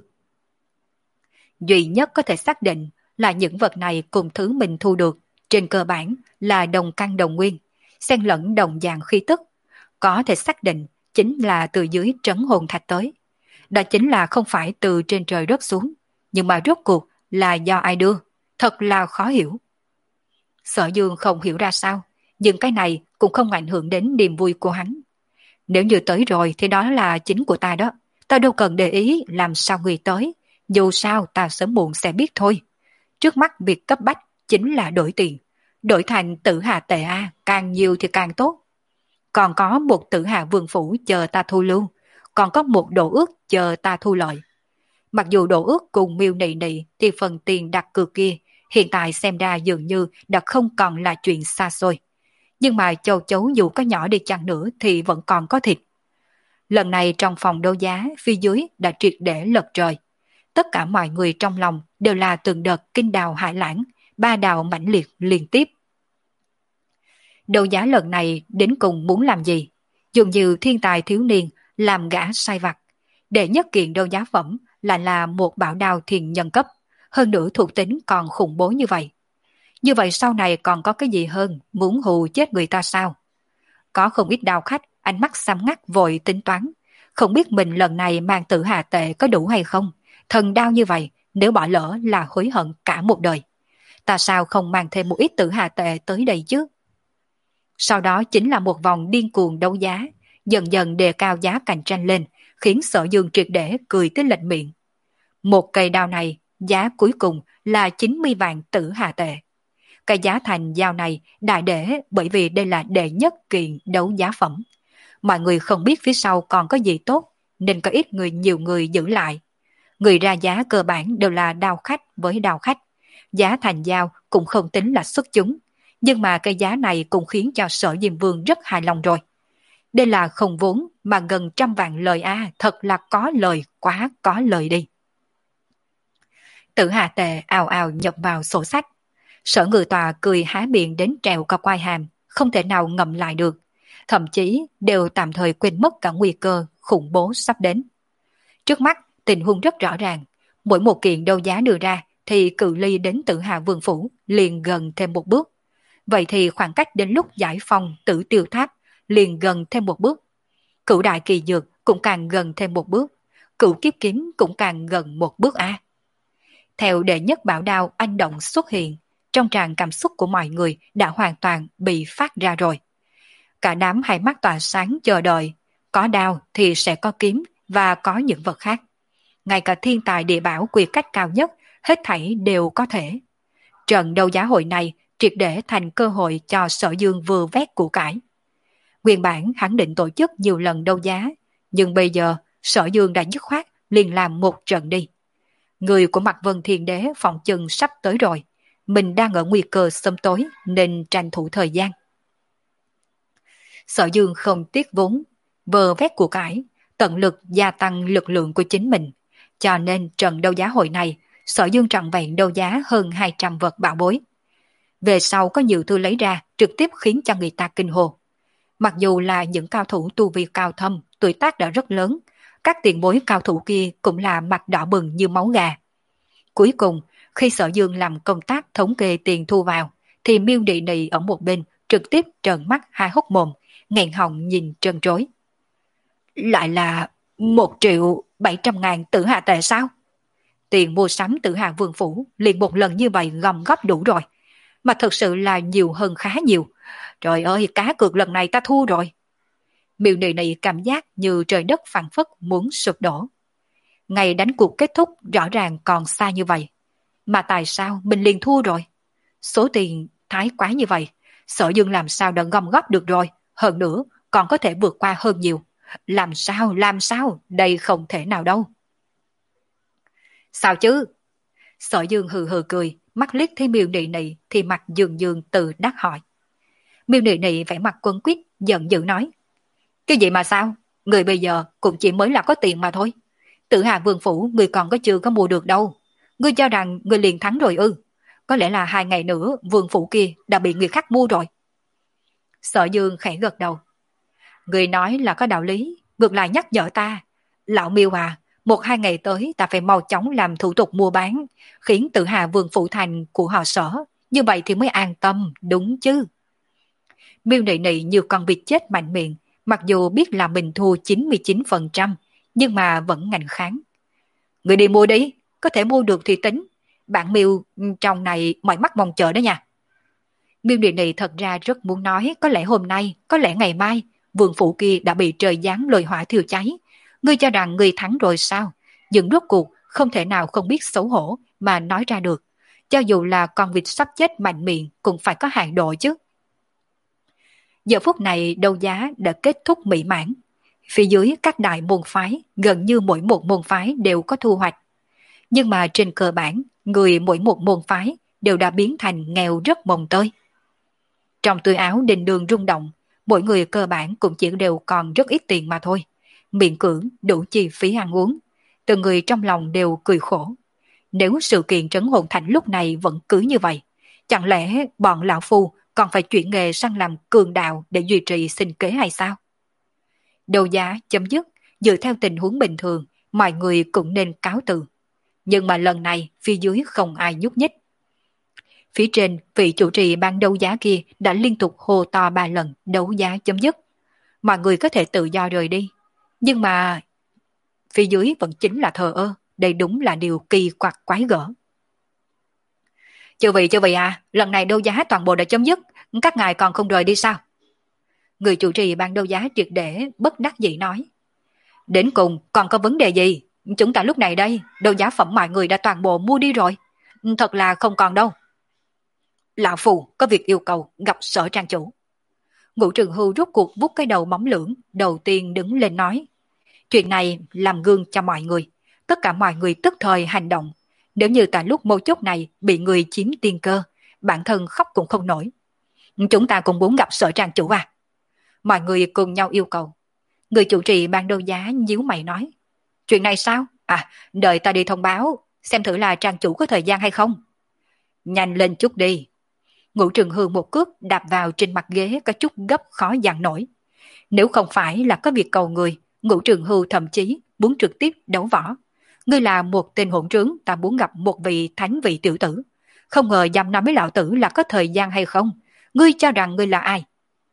Duy nhất có thể xác định là những vật này cùng thứ mình thu được, trên cơ bản là đồng căn đồng nguyên, xen lẫn đồng dạng khí tức. Có thể xác định chính là từ dưới trấn hồn thạch tới. Đó chính là không phải từ trên trời rớt xuống, nhưng mà rốt cuộc là do ai đưa, thật là khó hiểu. Sở Dương không hiểu ra sao, nhưng cái này cũng không ảnh hưởng đến niềm vui của hắn. Nếu như tới rồi thì đó là chính của ta đó, ta đâu cần để ý làm sao người tới, dù sao ta sớm muộn sẽ biết thôi. Trước mắt việc cấp bách chính là đổi tiền, đổi thành tử hà tệ A, càng nhiều thì càng tốt. Còn có một tử hà vương phủ chờ ta thu lưu, còn có một đồ ước chờ ta thu lợi. Mặc dù đồ ước cùng miêu nị nị thì phần tiền đặt cược kia hiện tại xem ra dường như đã không còn là chuyện xa xôi. Nhưng mà châu chấu dù có nhỏ đi chăng nữa thì vẫn còn có thịt. Lần này trong phòng đấu giá phía dưới đã triệt để lật trời. Tất cả mọi người trong lòng đều là từng đợt kinh đào hải lãng, ba đào mãnh liệt liên tiếp. Đấu giá lần này đến cùng muốn làm gì? Dường như thiên tài thiếu niên làm gã sai vặt. Đệ nhất kiện đấu giá phẩm lại là một bảo đao thiền nhân cấp, hơn nữa thuộc tính còn khủng bố như vậy. Như vậy sau này còn có cái gì hơn muốn hù chết người ta sao? Có không ít đào khách ánh mắt xăm ngắt vội tính toán, không biết mình lần này mang tử hà tệ có đủ hay không. Thần đao như vậy nếu bỏ lỡ là hối hận cả một đời. Ta sao không mang thêm một ít tử hà tệ tới đây chứ? Sau đó chính là một vòng điên cuồng đấu giá, dần dần đề cao giá cạnh tranh lên, khiến Sở Dương triệt để cười tới lệch miệng. Một cây đao này, giá cuối cùng là chín mươi vạn tử hà tệ. Cái giá thành giao này đại để bởi vì đây là đệ nhất kiện đấu giá phẩm. Mọi người không biết phía sau còn có gì tốt, nên có ít người nhiều người giữ lại. Người ra giá cơ bản đều là đao khách với đao khách. Giá thành giao cũng không tính là xuất chúng. Nhưng mà cái giá này cũng khiến cho Sở Diêm Vương rất hài lòng rồi. Đây là không vốn mà gần trăm vạn lời a, thật là có lời, quá có lời đi. Tử Hà Tề ào ào nhập vào sổ sách. Sở Ngự Tòa cười há miệng đến trèo cả quai hàm, không thể nào ngậm lại được. Thậm chí đều tạm thời quên mất cả nguy cơ khủng bố sắp đến. Trước mắt, tình huống rất rõ ràng. Mỗi một kiện đấu giá đưa ra thì cự ly đến Tử Hà Vương Phủ liền gần thêm một bước. Vậy thì khoảng cách đến lúc giải phong Tử Tiêu Tháp liền gần thêm một bước. Cửu Đại Kỳ Dược cũng càng gần thêm một bước. Cửu Kiếp Kiếm cũng càng gần một bước a. Theo đệ nhất bảo đao anh động xuất hiện, trong tràn cảm xúc của mọi người đã hoàn toàn bị phát ra rồi. Cả đám hai mắt tỏa sáng chờ đợi, có đao thì sẽ có kiếm và có những vật khác. Ngay cả thiên tài địa bảo quy cách cao nhất, hết thảy đều có thể. Trận đấu giá hội này triệt để thành cơ hội cho Sở Dương vừa vét của cải. Nguyên bản hắn định tổ chức nhiều lần đấu giá, nhưng bây giờ Sở Dương đã dứt khoát liền làm một trận đi. Người của Mạc Vân Thiên Đế phòng chừng sắp tới rồi, mình đang ở nguy cơ sớm tối nên tranh thủ thời gian. Sở Dương không tiếc vốn, vờ vét của cải, tận lực gia tăng lực lượng của chính mình, cho nên trận đấu giá hội này, Sở Dương trọn vẹn đấu giá hơn hai trăm vật bảo bối. Về sau có nhiều thứ lấy ra trực tiếp khiến cho người ta kinh hồ. Mặc dù là những cao thủ tu vi cao thâm, tuổi tác đã rất lớn, các tiền bối cao thủ kia cũng là mặt đỏ bừng như máu gà. Cuối cùng, khi Sở Dương làm công tác thống kê tiền thu vào, thì Miêu Nị Nị ở một bên trực tiếp trợn mắt hai hốc mồm, nghẹn họng nhìn trân trối. Lại là một triệu bảy trăm ngàn Tử Hà Tệ sao? Tiền mua sắm Tử Hà Vương Phủ liền một lần như vậy gom góp đủ rồi. Mà thật sự là nhiều hơn khá nhiều. Trời ơi, cá cược lần này ta thua rồi. Miêu Nị Nị cảm giác như trời đất phảng phất muốn sụp đổ. Ngày đánh cuộc kết thúc rõ ràng còn xa như vậy. Mà tại sao mình liền thua rồi? Số tiền thái quá như vậy, Sở Dương làm sao đã gom góp được rồi, hơn nữa còn có thể vượt qua hơn nhiều. Làm sao, làm sao, đây không thể nào đâu. Sao chứ? Sở Dương hừ hừ cười, mắt liếc thấy Miêu Nị Nị thì mặt dường dường tự đắc hỏi. Miêu Nị Nị vẻ mặt quấn quýt, giận dữ nói. Cái gì mà sao? Người bây giờ cũng chỉ mới là có tiền mà thôi. Tử Hà Vương Phủ người còn có chưa có mua được đâu. Ngươi cho rằng người liền thắng rồi ư? Có lẽ là hai ngày nữa Vương Phủ kia đã bị người khác mua rồi. Sở Dương khẽ gật đầu. Người nói là có đạo lý, ngược lại nhắc nhở ta. Lão Miêu à, một hai ngày tới ta phải mau chóng làm thủ tục mua bán, khiến Tử Hà Vương Phủ thành của họ Sở, như vậy thì mới an tâm, đúng chứ? Miêu Nị Nị như con vịt chết mạnh miệng, mặc dù biết là mình thua chín mươi chín phần trăm, nhưng mà vẫn ngạnh kháng. Người đi mua đi, có thể mua được thì tính. Bạn Miêu trong này mỏi mắt mong chờ đó nha. Miêu Nị Nị thật ra rất muốn nói, có lẽ hôm nay, có lẽ ngày mai, Vương Phủ kia đã bị trời giáng lôi hỏa thiêu cháy. Ngươi cho rằng ngươi thắng rồi sao? Nhưng rốt cuộc không thể nào không biết xấu hổ mà nói ra được. Cho dù là con vịt sắp chết mạnh miệng cũng phải có hạn độ chứ. Giờ phút này đấu giá đã kết thúc mỹ mãn. Phía dưới các đại môn phái, gần như mỗi một môn phái đều có thu hoạch. Nhưng mà trên cơ bản, người mỗi một môn phái đều đã biến thành nghèo rất mồng tơi. Trong túi áo đình đường rung động, mỗi người cơ bản cũng chỉ đều còn rất ít tiền mà thôi. Miễn cưỡng đủ chi phí ăn uống. Từng người trong lòng đều cười khổ. Nếu sự kiện trấn hồn thành lúc này vẫn cứ như vậy, chẳng lẽ bọn lão phu còn phải chuyển nghề sang làm cường đạo để duy trì sinh kế hay sao? Đấu giá chấm dứt, dựa theo tình huống bình thường, mọi người cũng nên cáo từ. Nhưng mà lần này phía dưới không ai nhúc nhích. Phía trên, vị chủ trì ban đấu giá kia đã liên tục hô to ba lần đấu giá chấm dứt. Mọi người có thể tự do rời đi. Nhưng mà phía dưới vẫn chính là thờ ơ. Đây đúng là điều kỳ quặc quái gở. Chư vị, chư vị à, lần này đấu giá toàn bộ đã chấm dứt. Các ngài còn không rời đi sao? Người chủ trì ban đấu giá triệt để bất đắc dĩ nói. Đến cùng còn có vấn đề gì? Chúng ta lúc này đây, đấu giá phẩm mọi người đã toàn bộ mua đi rồi. Thật là không còn đâu. Lão Phù có việc yêu cầu gặp Sở trang chủ. Ngũ Trường Hưu rút cuộc vút cái đầu móng lưỡng, đầu tiên đứng lên nói. Chuyện này làm gương cho mọi người. Tất cả mọi người tức thời hành động. Nếu như tại lúc mấu chốt này bị người chiếm tiên cơ, bản thân khóc cũng không nổi. Chúng ta cũng muốn gặp Sở trang chủ à? Mọi người cùng nhau yêu cầu. Người chủ trì ban đấu giá nhíu mày nói. Chuyện này sao? À, đợi ta đi thông báo. xem thử là trang chủ có thời gian hay không. Nhanh lên chút đi. Ngũ Trường Hương một cước đạp vào trên mặt ghế có chút gấp khó dằn nổi. Nếu không phải là có việc cầu người, Ngũ Trường Hưu thậm chí muốn trực tiếp đấu võ. Ngươi là một tên hỗn trướng, ta muốn gặp một vị thánh vị tiểu tử. Không ngờ dám nói với lão tử là có thời gian hay không. Ngươi cho rằng ngươi là ai?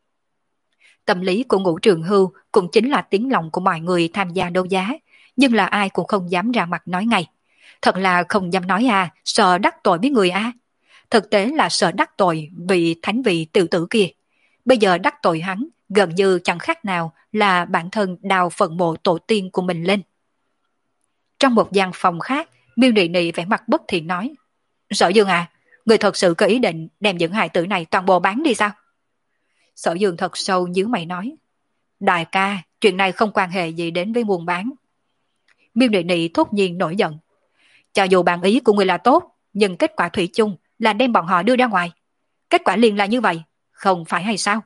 Tâm lý của Ngũ Trường Hưu cũng chính là tiếng lòng của mọi người tham gia đấu giá, nhưng là ai cũng không dám ra mặt nói ngay. Thật là không dám nói à, sợ đắc tội với người à. Thực tế là sợ đắc tội vị thánh vị tiểu tử kia. Bây giờ đắc tội hắn, gần như chẳng khác nào là bản thân đào phần mộ tổ tiên của mình lên. Trong một gian phòng khác, Miêu Nị Nị vẻ mặt bất thiện nói: Sở Dương à, người thật sự có ý định đem những hài tử này toàn bộ bán đi sao? Sở Dương thật sâu nhíu mày nói: Đại ca, chuyện này không quan hệ gì đến với buôn bán. Miêu Nị Nị thốt nhiên nổi giận: Cho dù bản ý của người là tốt, nhưng kết quả thủy chung là đem bọn họ đưa ra ngoài. Kết quả liền là như vậy, không phải hay sao?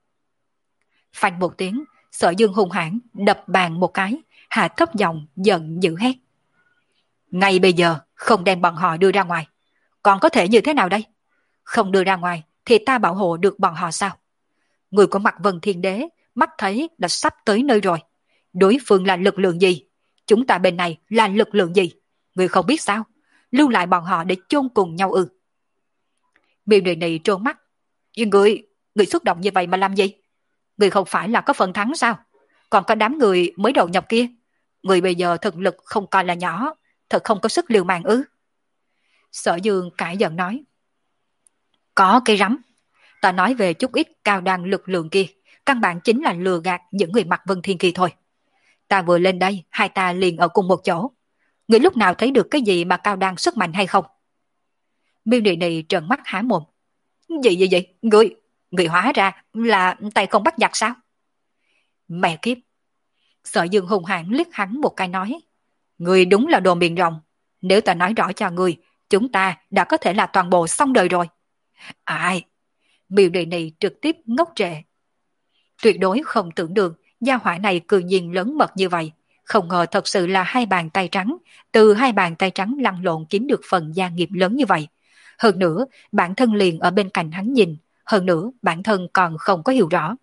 Phanh một tiếng, Sở Dương hung hãn đập bàn một cái, hạ thấp giọng giận dữ hét: Ngay bây giờ không đem bọn họ đưa ra ngoài, còn có thể như thế nào đây? Không đưa ra ngoài thì ta bảo hộ được bọn họ sao? Người của Mạc Vân Thiên Đế mắt thấy đã sắp tới nơi rồi. Đối phương là lực lượng gì? Chúng ta bên này là lực lượng gì? Người không biết sao? Lưu lại bọn họ để chôn cùng nhau ư? Miêu Nị Nị trố mắt: Nhưng người, người xúc động như vậy mà làm gì? Người không phải là có phần thắng sao? Còn có đám người mới đầu nhập kia. Người bây giờ thực lực không coi là nhỏ, thật không có sức liều mạng ư? Sở Dương cãi giận nói: Có cái rắm. Ta nói về chút ít cao đan lực lượng kia, căn bản chính là lừa gạt những người Mạc Vân Thiên kia thôi. Ta vừa lên đây, hai ta liền ở cùng một chỗ. Người lúc nào thấy được cái gì mà cao đan sức mạnh hay không? Miêu Nị Nị trợn mắt há mồm: Gì gì gì? Người, người hóa ra là tay không bắt giặc sao? Mẹ kiếp! Sở Dương hùng hãn liếc hắn một cái nói: Người đúng là đồ miệng rộng. Nếu ta nói rõ cho người, chúng ta đã có thể là toàn bộ xong đời rồi. Ai? Miêu Nị Nị trực tiếp ngốc trệ. Tuyệt đối không tưởng được gia hỏa này cư nhiên lớn mật như vậy. Không ngờ thật sự là hai bàn tay trắng, từ hai bàn tay trắng lăn lộn kiếm được phần gia nghiệp lớn như vậy. Hơn nữa, bản thân liền ở bên cạnh hắn nhìn, hơn nữa bản thân còn không có hiểu rõ.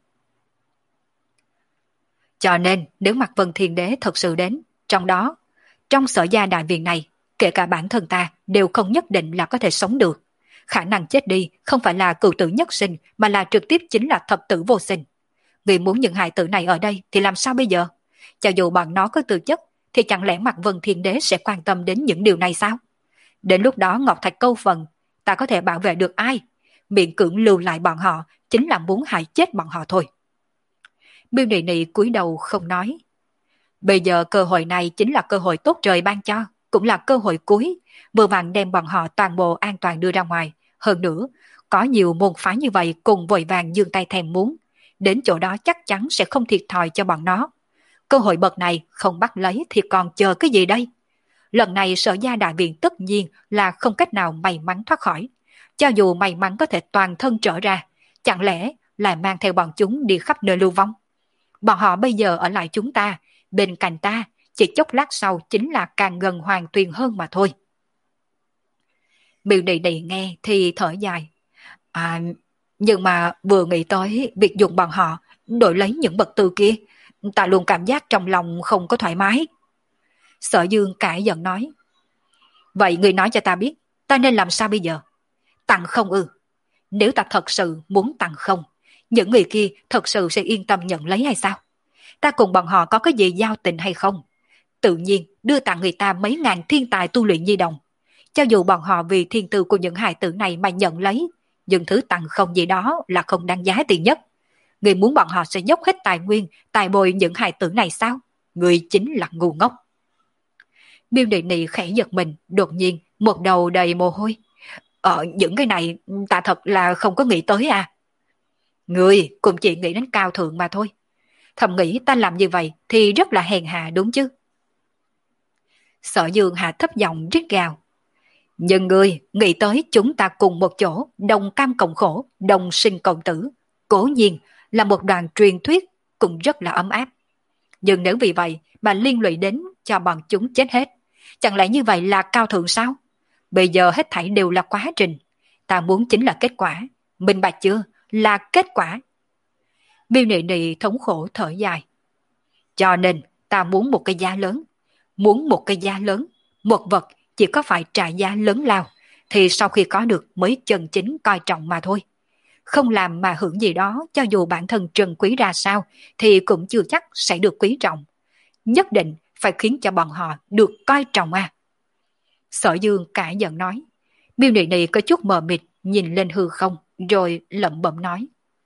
Cho nên, nếu Mạc Vân Thiên Đế thật sự đến, trong đó, trong Sở Gia đại viện này, kể cả bản thân ta đều không nhất định là có thể sống được. Khả năng chết đi không phải là cửu tử nhất sinh, mà là trực tiếp chính là thập tử vô sinh. Người muốn những hài tử này ở đây thì làm sao bây giờ? Cho dù bọn nó có tư chất, thì chẳng lẽ Mạc Vân Thiên Đế sẽ quan tâm đến những điều này sao? Đến lúc đó Ngọc Thạch câu phần, ta có thể bảo vệ được ai? Miệng cưỡng lưu lại bọn họ chính là muốn hại chết bọn họ thôi. Miêu Nị Nị cúi đầu không nói. Bây giờ cơ hội này chính là cơ hội tốt trời ban cho, cũng là cơ hội cuối, vừa vặn đem bọn họ toàn bộ an toàn đưa ra ngoài. Hơn nữa, có nhiều môn phái như vậy cùng vội vàng giương tay thèm muốn, đến chỗ đó chắc chắn sẽ không thiệt thòi cho bọn nó. Cơ hội bậc này không bắt lấy thì còn chờ cái gì đây? Lần này Sở Gia đại viện tất nhiên là không cách nào may mắn thoát khỏi. Cho dù may mắn có thể toàn thân trở ra, chẳng lẽ lại mang theo bọn chúng đi khắp nơi lưu vong? Bọn họ bây giờ ở lại chúng ta, bên cạnh ta, chỉ chốc lát sau chính là càng gần Hoàng Tuyền hơn mà thôi. Miêu Nị Nị nghe thì thở dài. À, nhưng mà vừa nghĩ tới việc dùng bọn họ đổi lấy những vật tư kia, ta luôn cảm giác trong lòng không có thoải mái. Sở Dương cãi giận nói: Vậy người nói cho ta biết, ta nên làm sao bây giờ? Tặng không ư? Nếu ta thật sự muốn tặng không, những người kia thật sự sẽ yên tâm nhận lấy hay sao? Ta cùng bọn họ có cái gì giao tình hay không? Tự nhiên đưa tặng người ta mấy ngàn thiên tài tu luyện nhi đồng. Cho dù bọn họ vì thiên tư của những hài tử này mà nhận lấy, nhưng thứ tặng không gì đó là không đáng giá tiền nhất. Người muốn bọn họ sẽ dốc hết tài nguyên, tài bồi những hài tử này sao? Người chính là ngu ngốc. Miêu Nị Nị khẽ giật mình, đột nhiên một đầu đầy mồ hôi. Ờ, những cái này ta thật là không có nghĩ tới à. Người cũng chỉ nghĩ đến cao thượng mà thôi. Thầm nghĩ ta làm như vậy thì rất là hèn hạ đúng chứ? Sở Dương hạ thấp giọng rít gào. Nhưng người nghĩ tới chúng ta cùng một chỗ, đồng cam cộng khổ, đồng sinh cộng tử, cố nhiên là một đoàn truyền thuyết cũng rất là ấm áp. Nhưng nếu vì vậy mà liên lụy đến cho bọn chúng chết hết, Chẳng lẽ như vậy là cao thượng sao? Bây giờ hết thảy đều là quá trình. Ta muốn chính là kết quả. Minh bạch chưa? Là kết quả. Miêu Nị Nị thống khổ thở dài. Cho nên ta muốn một cái giá lớn. Muốn một cái giá lớn. Một vật chỉ có phải trả giá lớn lao. Thì sau khi có được mới chân chính coi trọng mà thôi. Không làm mà hưởng gì đó, cho dù bản thân trân quý ra sao, thì cũng chưa chắc sẽ được quý trọng. Nhất định phải khiến cho bọn họ được coi trọng à. Sở Dương cãi giận nói. Miêu Nị Nị có chút mờ mịt nhìn lên hư không, rồi lẩm bẩm nói.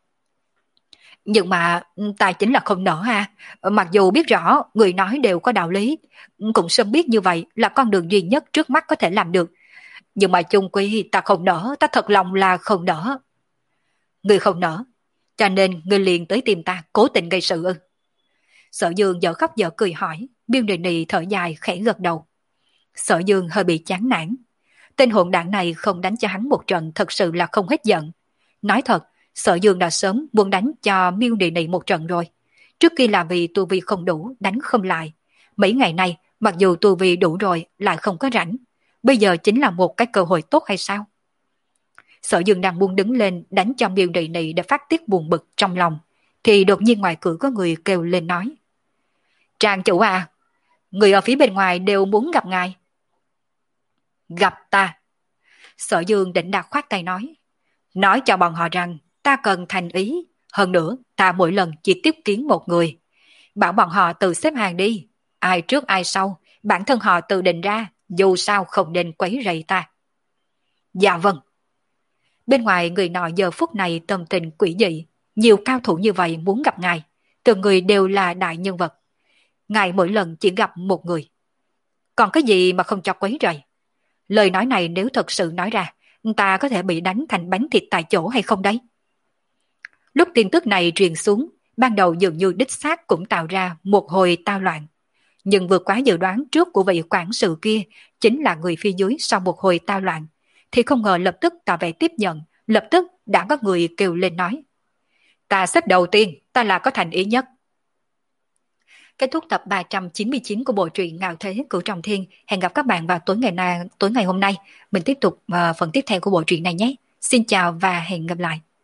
Nhưng mà tài chính là không nỡ ha. Mặc dù biết rõ người nói đều có đạo lý, cũng sớm biết như vậy là con đường duy nhất trước mắt có thể làm được. Nhưng mà chung quy ta không nỡ, ta thật lòng là không nỡ. Người không nỡ, cho nên người liền tới tìm ta cố tình gây sự ư? Sở Dương dở khóc dở cười hỏi. Miêu Nị Nị thở dài khẽ gật đầu. Sở Dương hơi bị chán nản. Tên hỗn đảng này không đánh cho hắn một trận thật sự là không hết giận. Nói thật, Sở Dương đã sớm muốn đánh cho Miêu Nị Nị một trận rồi. Trước kia là vì tu vi không đủ, đánh không lại. Mấy ngày nay, mặc dù tu vi đủ rồi, lại không có rảnh. Bây giờ chính là một cái cơ hội tốt hay sao? Sở Dương đang muốn đứng lên đánh cho Miêu Nị Nị để phát tiết buồn bực trong lòng, thì đột nhiên ngoài cửa có người kêu lên nói. Trang chủ à, người ở phía bên ngoài đều muốn gặp ngài. Gặp ta? Sở Dương định đạt khoát tay nói. Nói cho bọn họ rằng ta cần thành ý. Hơn nữa, ta mỗi lần chỉ tiếp kiến một người. Bảo bọn họ tự xếp hàng đi. Ai trước ai sau, bản thân họ tự định ra, dù sao không nên quấy rầy ta. Dạ vâng. Bên ngoài người nọ giờ phút này tâm tình quỷ dị. Nhiều cao thủ như vậy muốn gặp ngài. Từng người đều là đại nhân vật. Ngài mỗi lần chỉ gặp một người. Còn cái gì mà không cho quấy rầy? Lời nói này nếu thật sự nói ra, ta có thể bị đánh thành bánh thịt tại chỗ hay không đấy? Lúc tin tức này truyền xuống, ban đầu dường như đích xác cũng tạo ra một hồi tao loạn. Nhưng vượt quá dự đoán trước của vị quản sự kia, chính là người phía dưới sau một hồi tao loạn, thì không ngờ lập tức tỏ vẻ tiếp nhận, lập tức đã có người kêu lên nói. Ta xếp đầu tiên, ta là có thành ý nhất. Kết thúc tập ba trăm chín mươi chín của bộ truyện Ngạo Thế Cửu Trọng Thiên. Hẹn gặp các bạn vào tối ngày, na, tối ngày hôm nay. Mình tiếp tục uh, phần tiếp theo của bộ truyện này nhé. Xin chào và hẹn gặp lại.